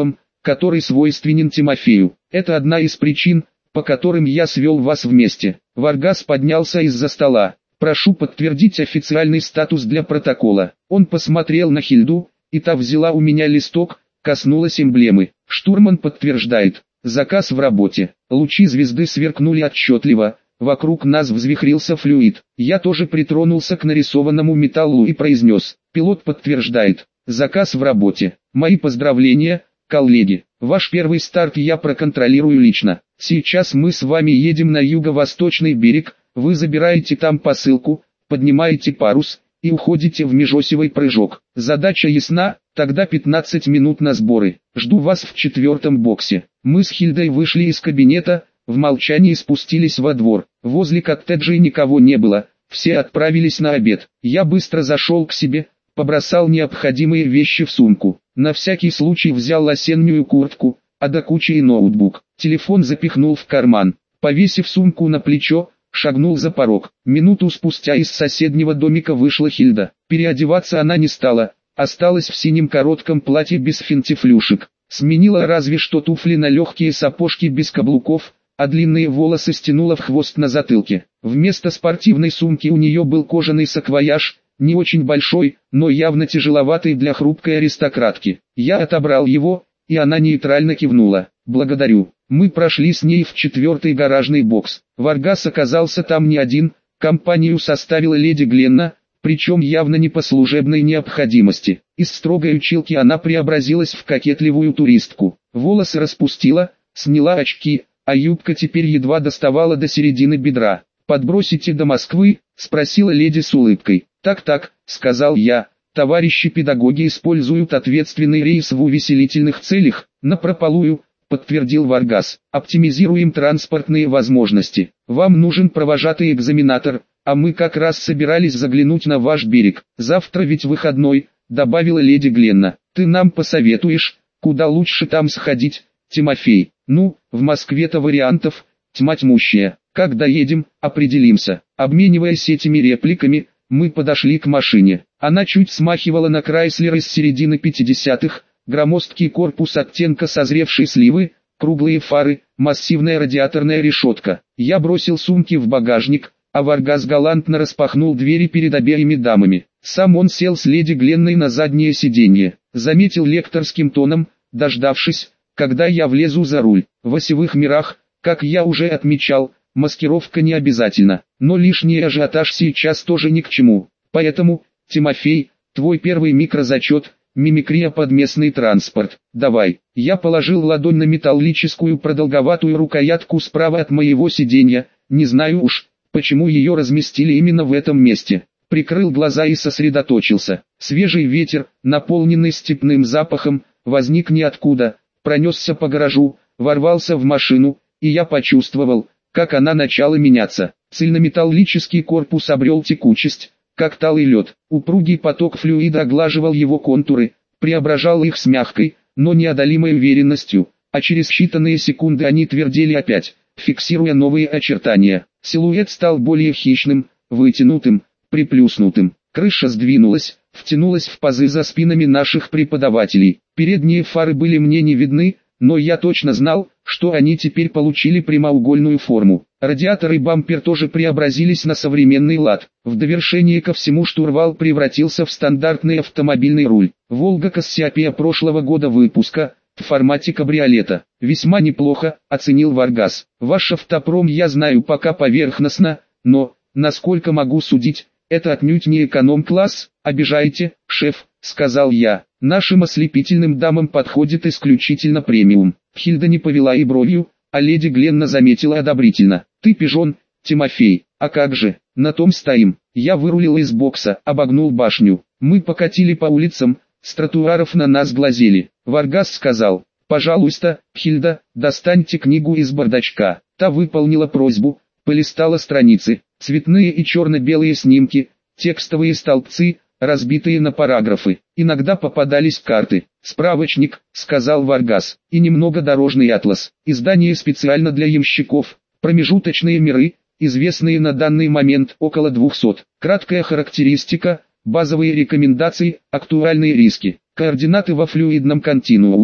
который свойственен Тимофею. Это одна из причин, по которым я свел вас вместе. Варгас поднялся из-за стола. Прошу подтвердить официальный статус для протокола. Он посмотрел на Хильду, и та взяла у меня листок, коснулась эмблемы. Штурман подтверждает. Заказ в работе. Лучи звезды сверкнули отчетливо. Вокруг нас взвихрился флюид. Я тоже притронулся к нарисованному металлу и произнес. Пилот подтверждает. Заказ в работе. Мои поздравления, коллеги. Ваш первый старт я проконтролирую лично. Сейчас мы с вами едем на юго-восточный берег. Вы забираете там посылку, поднимаете парус и уходите в межосевой прыжок. Задача ясна, тогда пятнадцать минут на сборы. Жду вас в четвертом боксе. Мы с Хильдой вышли из кабинета, в молчании спустились во двор. Возле коттеджей никого не было, все отправились на обед. Я быстро зашел к себе, побросал необходимые вещи в сумку. На всякий случай взял осеннюю куртку, а до кучи и ноутбук. Телефон запихнул в карман. Повесив сумку на плечо, шагнул за порог. Минуту спустя из соседнего домика вышла Хильда. Переодеваться она не стала, осталась в синем коротком платье без финтифлюшек. Сменила разве что туфли на легкие сапожки без каблуков, а длинные волосы стянула в хвост на затылке. Вместо спортивной сумки у нее был кожаный саквояж, не очень большой, но явно тяжеловатый для хрупкой аристократки. Я отобрал его, и она нейтрально кивнула. «Благодарю». Мы прошли с ней в четвертый гаражный бокс. Варгас оказался там не один, компанию составила леди Гленна, причем явно не по служебной необходимости. Из строгой училки она преобразилась в кокетливую туристку. Волосы распустила, сняла очки, а юбка теперь едва доставала до середины бедра. «Подбросите до Москвы?» – спросила леди с улыбкой. «Так-так», – сказал я, – «товарищи педагоги используют ответственный рейс в увеселительных целях, напропалую», – подтвердил Варгас. «Оптимизируем транспортные возможности. Вам нужен провожатый экзаменатор, а мы как раз собирались заглянуть на ваш берег. Завтра ведь выходной», – добавила леди Гленна. «Ты нам посоветуешь, куда лучше там сходить, Тимофей?» «Ну, в Москве-то вариантов тьма тьмущая. Как доедем, определимся». Обмениваясь этими репликами, мы подошли к машине. Она чуть смахивала на Крайслер из середины пятидесятых, громоздкий корпус оттенка созревшей сливы, круглые фары, массивная радиаторная решетка. Я бросил сумки в багажник, а Варгас галантно распахнул двери перед обеими дамами. Сам он сел с леди Гленной на заднее сиденье. Заметил лекторским тоном, дождавшись, когда я влезу за руль. В осевых мирах, как я уже отмечал, маскировка не обязательна, но лишний ажиотаж сейчас тоже ни к чему. Поэтому, Тимофей, твой первый микрозачет, мимикрия под местный транспорт. Давай. Я положил ладонь на металлическую продолговатую рукоятку справа от моего сиденья, не знаю уж, почему ее разместили именно в этом месте. Прикрыл глаза и сосредоточился. Свежий ветер, наполненный степным запахом, возник ниоткуда, пронесся по гаражу, ворвался в машину, и я почувствовал, как она начала меняться. Цельнометаллический корпус обрел текучесть, как талый лед. Упругий поток флюида оглаживал его контуры, преображал их с мягкой, но неодолимой уверенностью, а через считанные секунды они твердели опять, фиксируя новые очертания. Силуэт стал более хищным, вытянутым, приплюснутым. Крыша сдвинулась, втянулась в пазы за спинами наших преподавателей. Передние фары были мне не видны, но я точно знал, что они теперь получили прямоугольную форму. Радиатор и бампер тоже преобразились на современный лад. В довершение ко всему штурвал превратился в стандартный автомобильный руль. «Волга Кассиопея» прошлого года выпуска, в формате кабриолета. «Весьма неплохо», — оценил Варгас. «Ваш автопром я знаю пока поверхностно, но, насколько могу судить, это отнюдь не эконом-класс». «Обижаете, шеф», — сказал я. «Нашим ослепительным дамам подходит исключительно премиум». Хильда не повела и бровью, а леди Гленна заметила одобрительно. «Ты пижон, Тимофей, а как же, на том стоим». Я вырулил из бокса, обогнул башню. Мы покатили по улицам, с тротуаров на нас глазели. Варгас сказал: «Пожалуйста, Хильда, достаньте книгу из бардачка». Та выполнила просьбу, полистала страницы, цветные и черно-белые снимки, текстовые столбцы, разбитые на параграфы. Иногда попадались карты. «Справочник», — сказал Варгас, — «и немного дорожный атлас. Издание специально для ямщиков. Промежуточные миры, известные на данный момент около двухсот. Краткая характеристика, базовые рекомендации, актуальные риски. Координаты во флюидном континууме.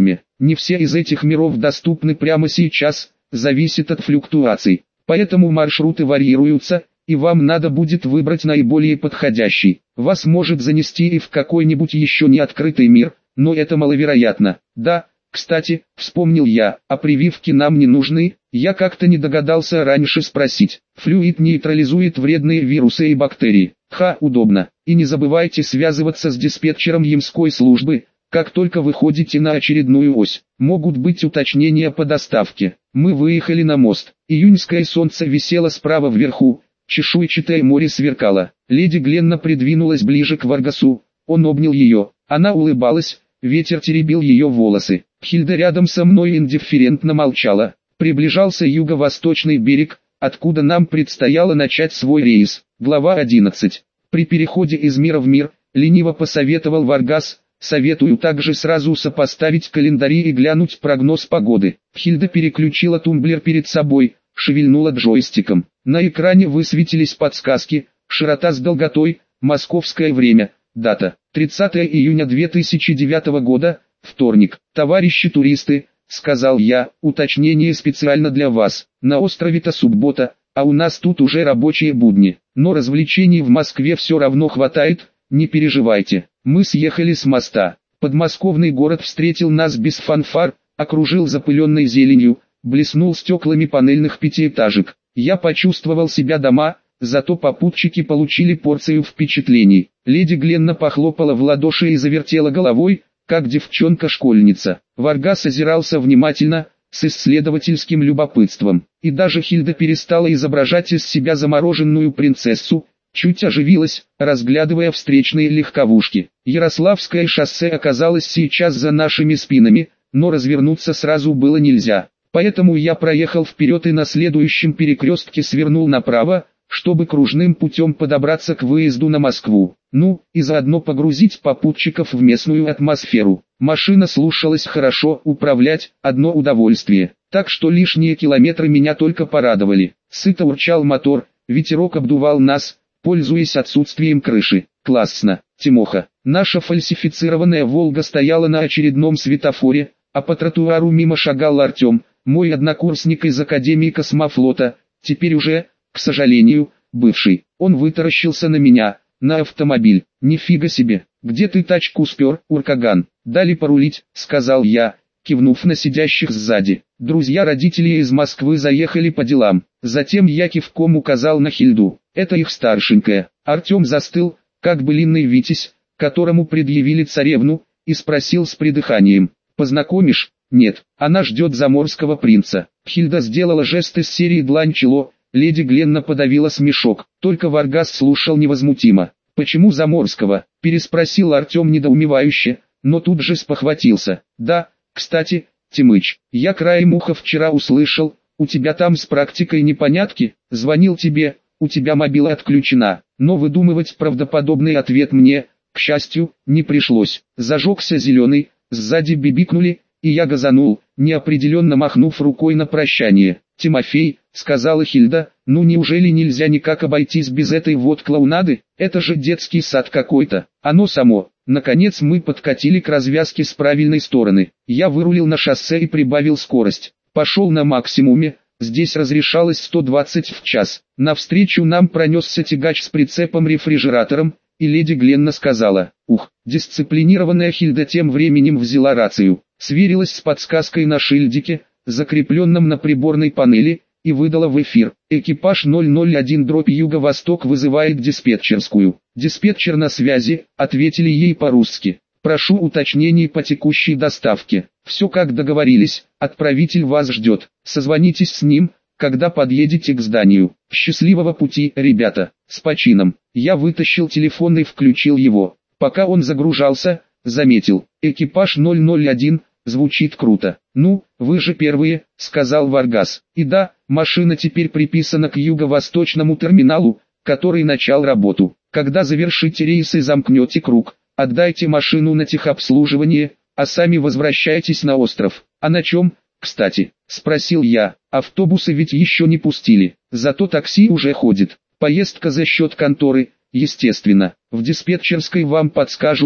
Не все из этих миров доступны прямо сейчас, зависит от флюктуаций. Поэтому маршруты варьируются, и вам надо будет выбрать наиболее подходящий. Вас может занести и в какой-нибудь еще не открытый мир, но это маловероятно. Да, кстати, вспомнил я, а прививки нам не нужны, я как-то не догадался раньше спросить. Флюид нейтрализует вредные вирусы и бактерии. Ха, удобно. И не забывайте связываться с диспетчером Ямской службы, как только выходите на очередную ось. Могут быть уточнения по доставке. Мы выехали на мост. Июньское солнце висело справа вверху, чешуйчатое море сверкало. Леди Гленна придвинулась ближе к Варгасу. Он обнял ее. Она улыбалась, ветер теребил ее волосы. Хильда рядом со мной индифферентно молчала. Приближался юго-восточный берег, откуда нам предстояло начать свой рейс. Глава одиннадцать. При переходе из мира в мир, лениво посоветовал Варгас, советую также сразу сопоставить календари и глянуть прогноз погоды. Хильда переключила тумблер перед собой, шевельнула джойстиком. На экране высветились подсказки, широта с долготой, московское время, дата, тридцатое июня две тысячи девятого года, вторник. Товарищи туристы, сказал я, уточнение специально для вас. На острове-то суббота, а у нас тут уже рабочие будни. Но развлечений в Москве все равно хватает, не переживайте. Мы съехали с моста. Подмосковный город встретил нас без фанфар, окружил запыленной зеленью, блеснул стеклами панельных пятиэтажек. Я почувствовал себя дома, зато попутчики получили порцию впечатлений. Леди Гленна похлопала в ладоши и завертела головой, как девчонка-школьница. Варгас озирался внимательно, с исследовательским любопытством. И даже Хильда перестала изображать из себя замороженную принцессу, чуть оживилась, разглядывая встречные легковушки. Ярославское шоссе оказалось сейчас за нашими спинами, но развернуться сразу было нельзя. Поэтому я проехал вперед и на следующем перекрестке свернул направо, чтобы кружным путем подобраться к выезду на Москву. Ну, и заодно погрузить попутчиков в местную атмосферу. Машина слушалась хорошо, управлять – одно удовольствие. Так что лишние километры меня только порадовали. Сыто урчал мотор, ветерок обдувал нас, пользуясь отсутствием крыши. Классно, Тимоха. Наша фальсифицированная «Волга» стояла на очередном светофоре, а по тротуару мимо шагал Артем, мой однокурсник из Академии космофлота, теперь уже, к сожалению, бывший. Он вытаращился на меня, на автомобиль. Нифига себе, где ты тачку спер, уркаган? Дали порулить, сказал я, кивнув на сидящих сзади. Друзья родителей из Москвы заехали по делам. Затем я кивком указал на Хильду. Это их старшенькая. Артем застыл, как былинный витязь, которому предъявили царевну, и спросил с придыханием. Познакомишь? Нет, она ждет заморского принца. Хильда сделала жест из серии «Длань чело». Леди Гленна подавила смешок, только Варгас слушал невозмутимо. «Почему заморского?» – переспросил Артем недоумевающе, но тут же спохватился. «Да, кстати, Тимыч, я краем уха вчера услышал, у тебя там с практикой непонятки, звонил тебе, у тебя мобила отключена». Но выдумывать правдоподобный ответ мне, к счастью, не пришлось. Зажегся зеленый, сзади бибикнули, и я газанул, неопределенно махнув рукой на прощание. «Тимофей», — сказала Хильда, — «ну неужели нельзя никак обойтись без этой вот клоунады? Это же детский сад какой-то, оно само». Наконец мы подкатили к развязке с правильной стороны. Я вырулил на шоссе и прибавил скорость. Пошел на максимуме, здесь разрешалось сто двадцать в час. Навстречу нам пронесся тягач с прицепом-рефрижератором, и леди Гленна сказала: «Ух». Дисциплинированная Хильда тем временем взяла рацию, сверилась с подсказкой на шильдике, закрепленном на приборной панели, и выдала в эфир: «Экипаж ноль ноль один дробь Юго-Восток вызывает диспетчерскую». «Диспетчер на связи», — ответили ей по-русски. «Прошу уточнений по текущей доставке. Все как договорились, отправитель вас ждет. Созвонитесь с ним, когда подъедете к зданию. Счастливого пути, ребята, с почином». Я вытащил телефон и включил его. Пока он загружался, заметил: «Экипаж ноль ноль один», звучит круто. «Ну, вы же первые», — сказал Варгас. «И да, машина теперь приписана к юго-восточному терминалу, который начал работу. Когда завершите рейс и замкнете круг, отдайте машину на техобслуживание, а сами возвращайтесь на остров». «А на чем, кстати?» — спросил я. «Автобусы ведь еще не пустили, зато такси уже ходит. Поездка за счет конторы, естественно. В диспетчерской вам подскажут,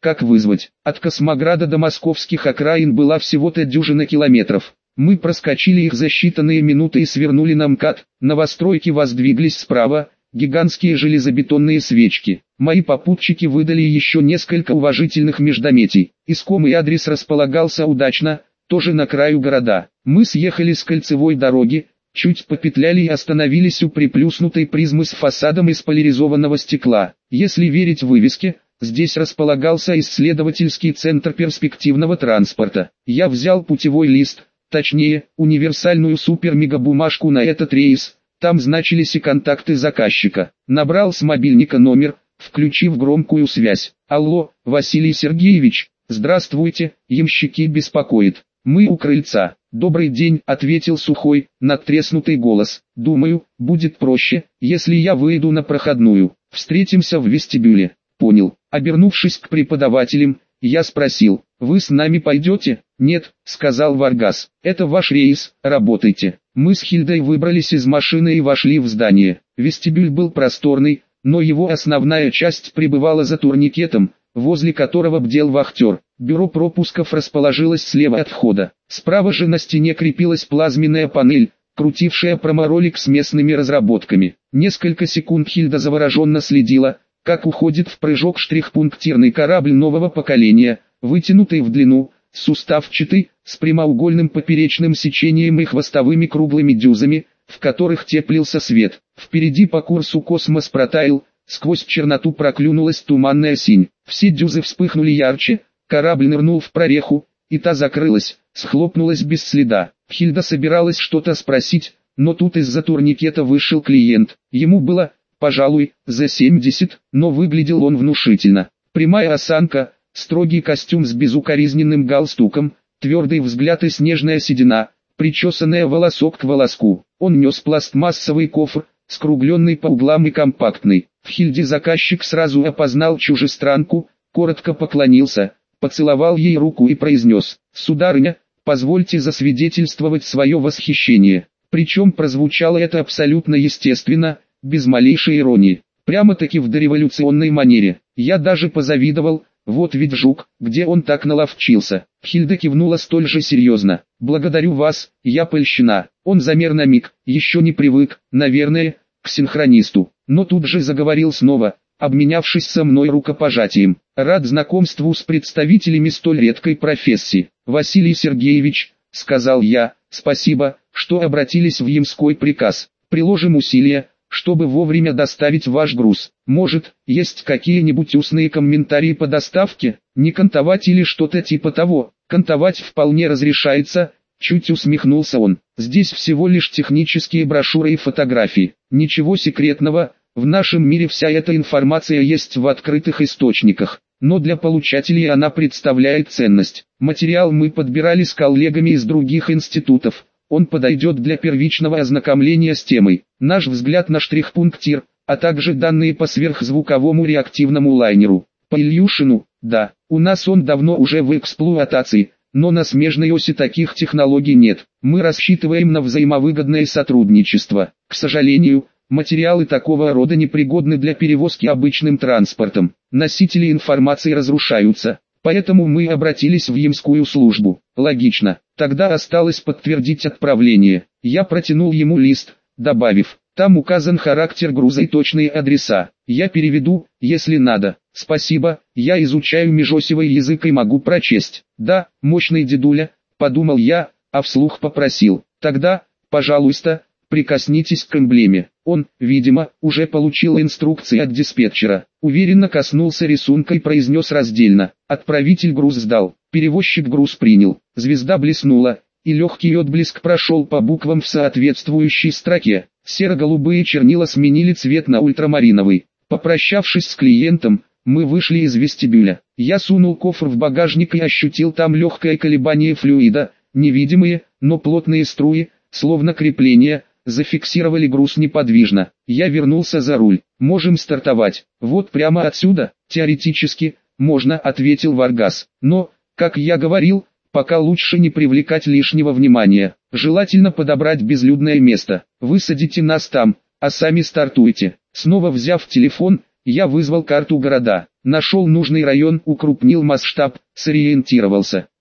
как вызвать. От Космограда до московских окраин была всего-то дюжина километров. Мы проскочили их за считанные минуты и свернули на МКАД. Новостройки воздвиглись справа, гигантские железобетонные свечки. Мои попутчики выдали еще несколько уважительных междометий. Искомый адрес располагался удачно, тоже на краю города. Мы съехали с кольцевой дороги, чуть попетляли и остановились у приплюснутой призмы с фасадом из поляризованного стекла. Если верить вывеске, здесь располагался исследовательский центр перспективного транспорта. Я взял путевой лист, точнее, универсальную супер-мега-бумажку на этот рейс. Там значились и контакты заказчика. Набрал с мобильника номер, включив громкую связь. «Алло, Василий Сергеевич, здравствуйте, ямщики беспокоит. Мы у крыльца». «Добрый день», — ответил сухой, надтреснутый голос. «Думаю, будет проще, если я выйду на проходную. Встретимся в вестибюле». «Понял». Обернувшись к преподавателям, я спросил: «Вы с нами пойдете?» «Нет», — сказал Варгас. «Это ваш рейс, работайте». Мы с Хильдой выбрались из машины и вошли в здание. Вестибюль был просторный, но его основная часть пребывала за турникетом, возле которого бдел вахтер. Бюро пропусков расположилось слева от входа. Справа же на стене крепилась плазменная панель, крутившая проморолик с местными разработками. Несколько секунд Хильда завороженно следила, как уходит в прыжок штрихпунктирный корабль нового поколения, вытянутый в длину, суставчатый, с прямоугольным поперечным сечением и хвостовыми круглыми дюзами, в которых теплился свет. Впереди по курсу космос протаял, сквозь черноту проклюнулась туманная синь. Все дюзы вспыхнули ярче, корабль нырнул в прореху, и та закрылась, схлопнулась без следа. Хильда собиралась что-то спросить, но тут из-за турникета вышел клиент. Ему было, пожалуй, за семьдесят, но выглядел он внушительно. Прямая осанка, строгий костюм с безукоризненным галстуком, твердый взгляд и снежная седина, причесанная волосок к волоску. Он нес пластмассовый кофр, скругленный по углам и компактный. В Хильде заказчик сразу опознал чужестранку, коротко поклонился, поцеловал ей руку и произнес: «Сударыня, позвольте засвидетельствовать свое восхищение». Причем прозвучало это абсолютно естественно, без малейшей иронии, прямо-таки в дореволюционной манере. Я даже позавидовал, вот ведь жук, где он так наловчился. Хильда кивнула столь же серьезно. «Благодарю вас, я польщена». Он замер на миг, еще не привык, наверное, к синхронисту, но тут же заговорил снова, обменявшись со мной рукопожатием. «Рад знакомству с представителями столь редкой профессии. Василий Сергеевич», — сказал я, — «спасибо, что обратились в Ямской приказ. Приложим усилия, чтобы вовремя доставить ваш груз. Может, есть какие-нибудь устные комментарии по доставке? Не кантовать или что-то типа того?» «Кантовать вполне разрешается», — чуть усмехнулся он. «Здесь всего лишь технические брошюры и фотографии. Ничего секретного, в нашем мире вся эта информация есть в открытых источниках, но для получателей она представляет ценность. Материал мы подбирали с коллегами из других институтов. Он подойдет для первичного ознакомления с темой. Наш взгляд на штрихпунктир, а также данные по сверхзвуковому реактивному лайнеру. По Ильюшину, да, у нас он давно уже в эксплуатации, но на смежной оси таких технологий нет. Мы рассчитываем на взаимовыгодное сотрудничество. К сожалению, материалы такого рода непригодны для перевозки обычным транспортом. Носители информации разрушаются. Поэтому мы обратились в Ямскую службу. Логично. Тогда осталось подтвердить отправление. Я протянул ему лист, добавив: «Там указан характер груза и точные адреса. Я переведу, если надо». «Спасибо, я изучаю межосевый язык и могу прочесть». «Да, мощный дедуля», — подумал я, а вслух попросил: «Тогда, пожалуйста, прикоснитесь к эмблеме». Он, видимо, уже получил инструкции от диспетчера. Уверенно коснулся рисунка и произнес раздельно: «Отправитель груз сдал, перевозчик груз принял». Звезда блеснула, и легкий отблеск прошел по буквам в соответствующей строке. Серо-голубые чернила сменили цвет на ультрамариновый. Попрощавшись с клиентом, мы вышли из вестибюля. Я сунул кофр в багажник и ощутил там легкое колебание флюида, невидимые, но плотные струи, словно крепления, зафиксировали груз неподвижно. Я вернулся за руль. «Можем стартовать. Вот прямо отсюда?» «Теоретически, можно», — ответил Варгас. «Но, как я говорил, пока лучше не привлекать лишнего внимания. Желательно подобрать безлюдное место. Высадите нас там, а сами стартуйте». Снова взяв телефон, я вызвал карту города. Нашел нужный район, укрупнил масштаб, сориентировался.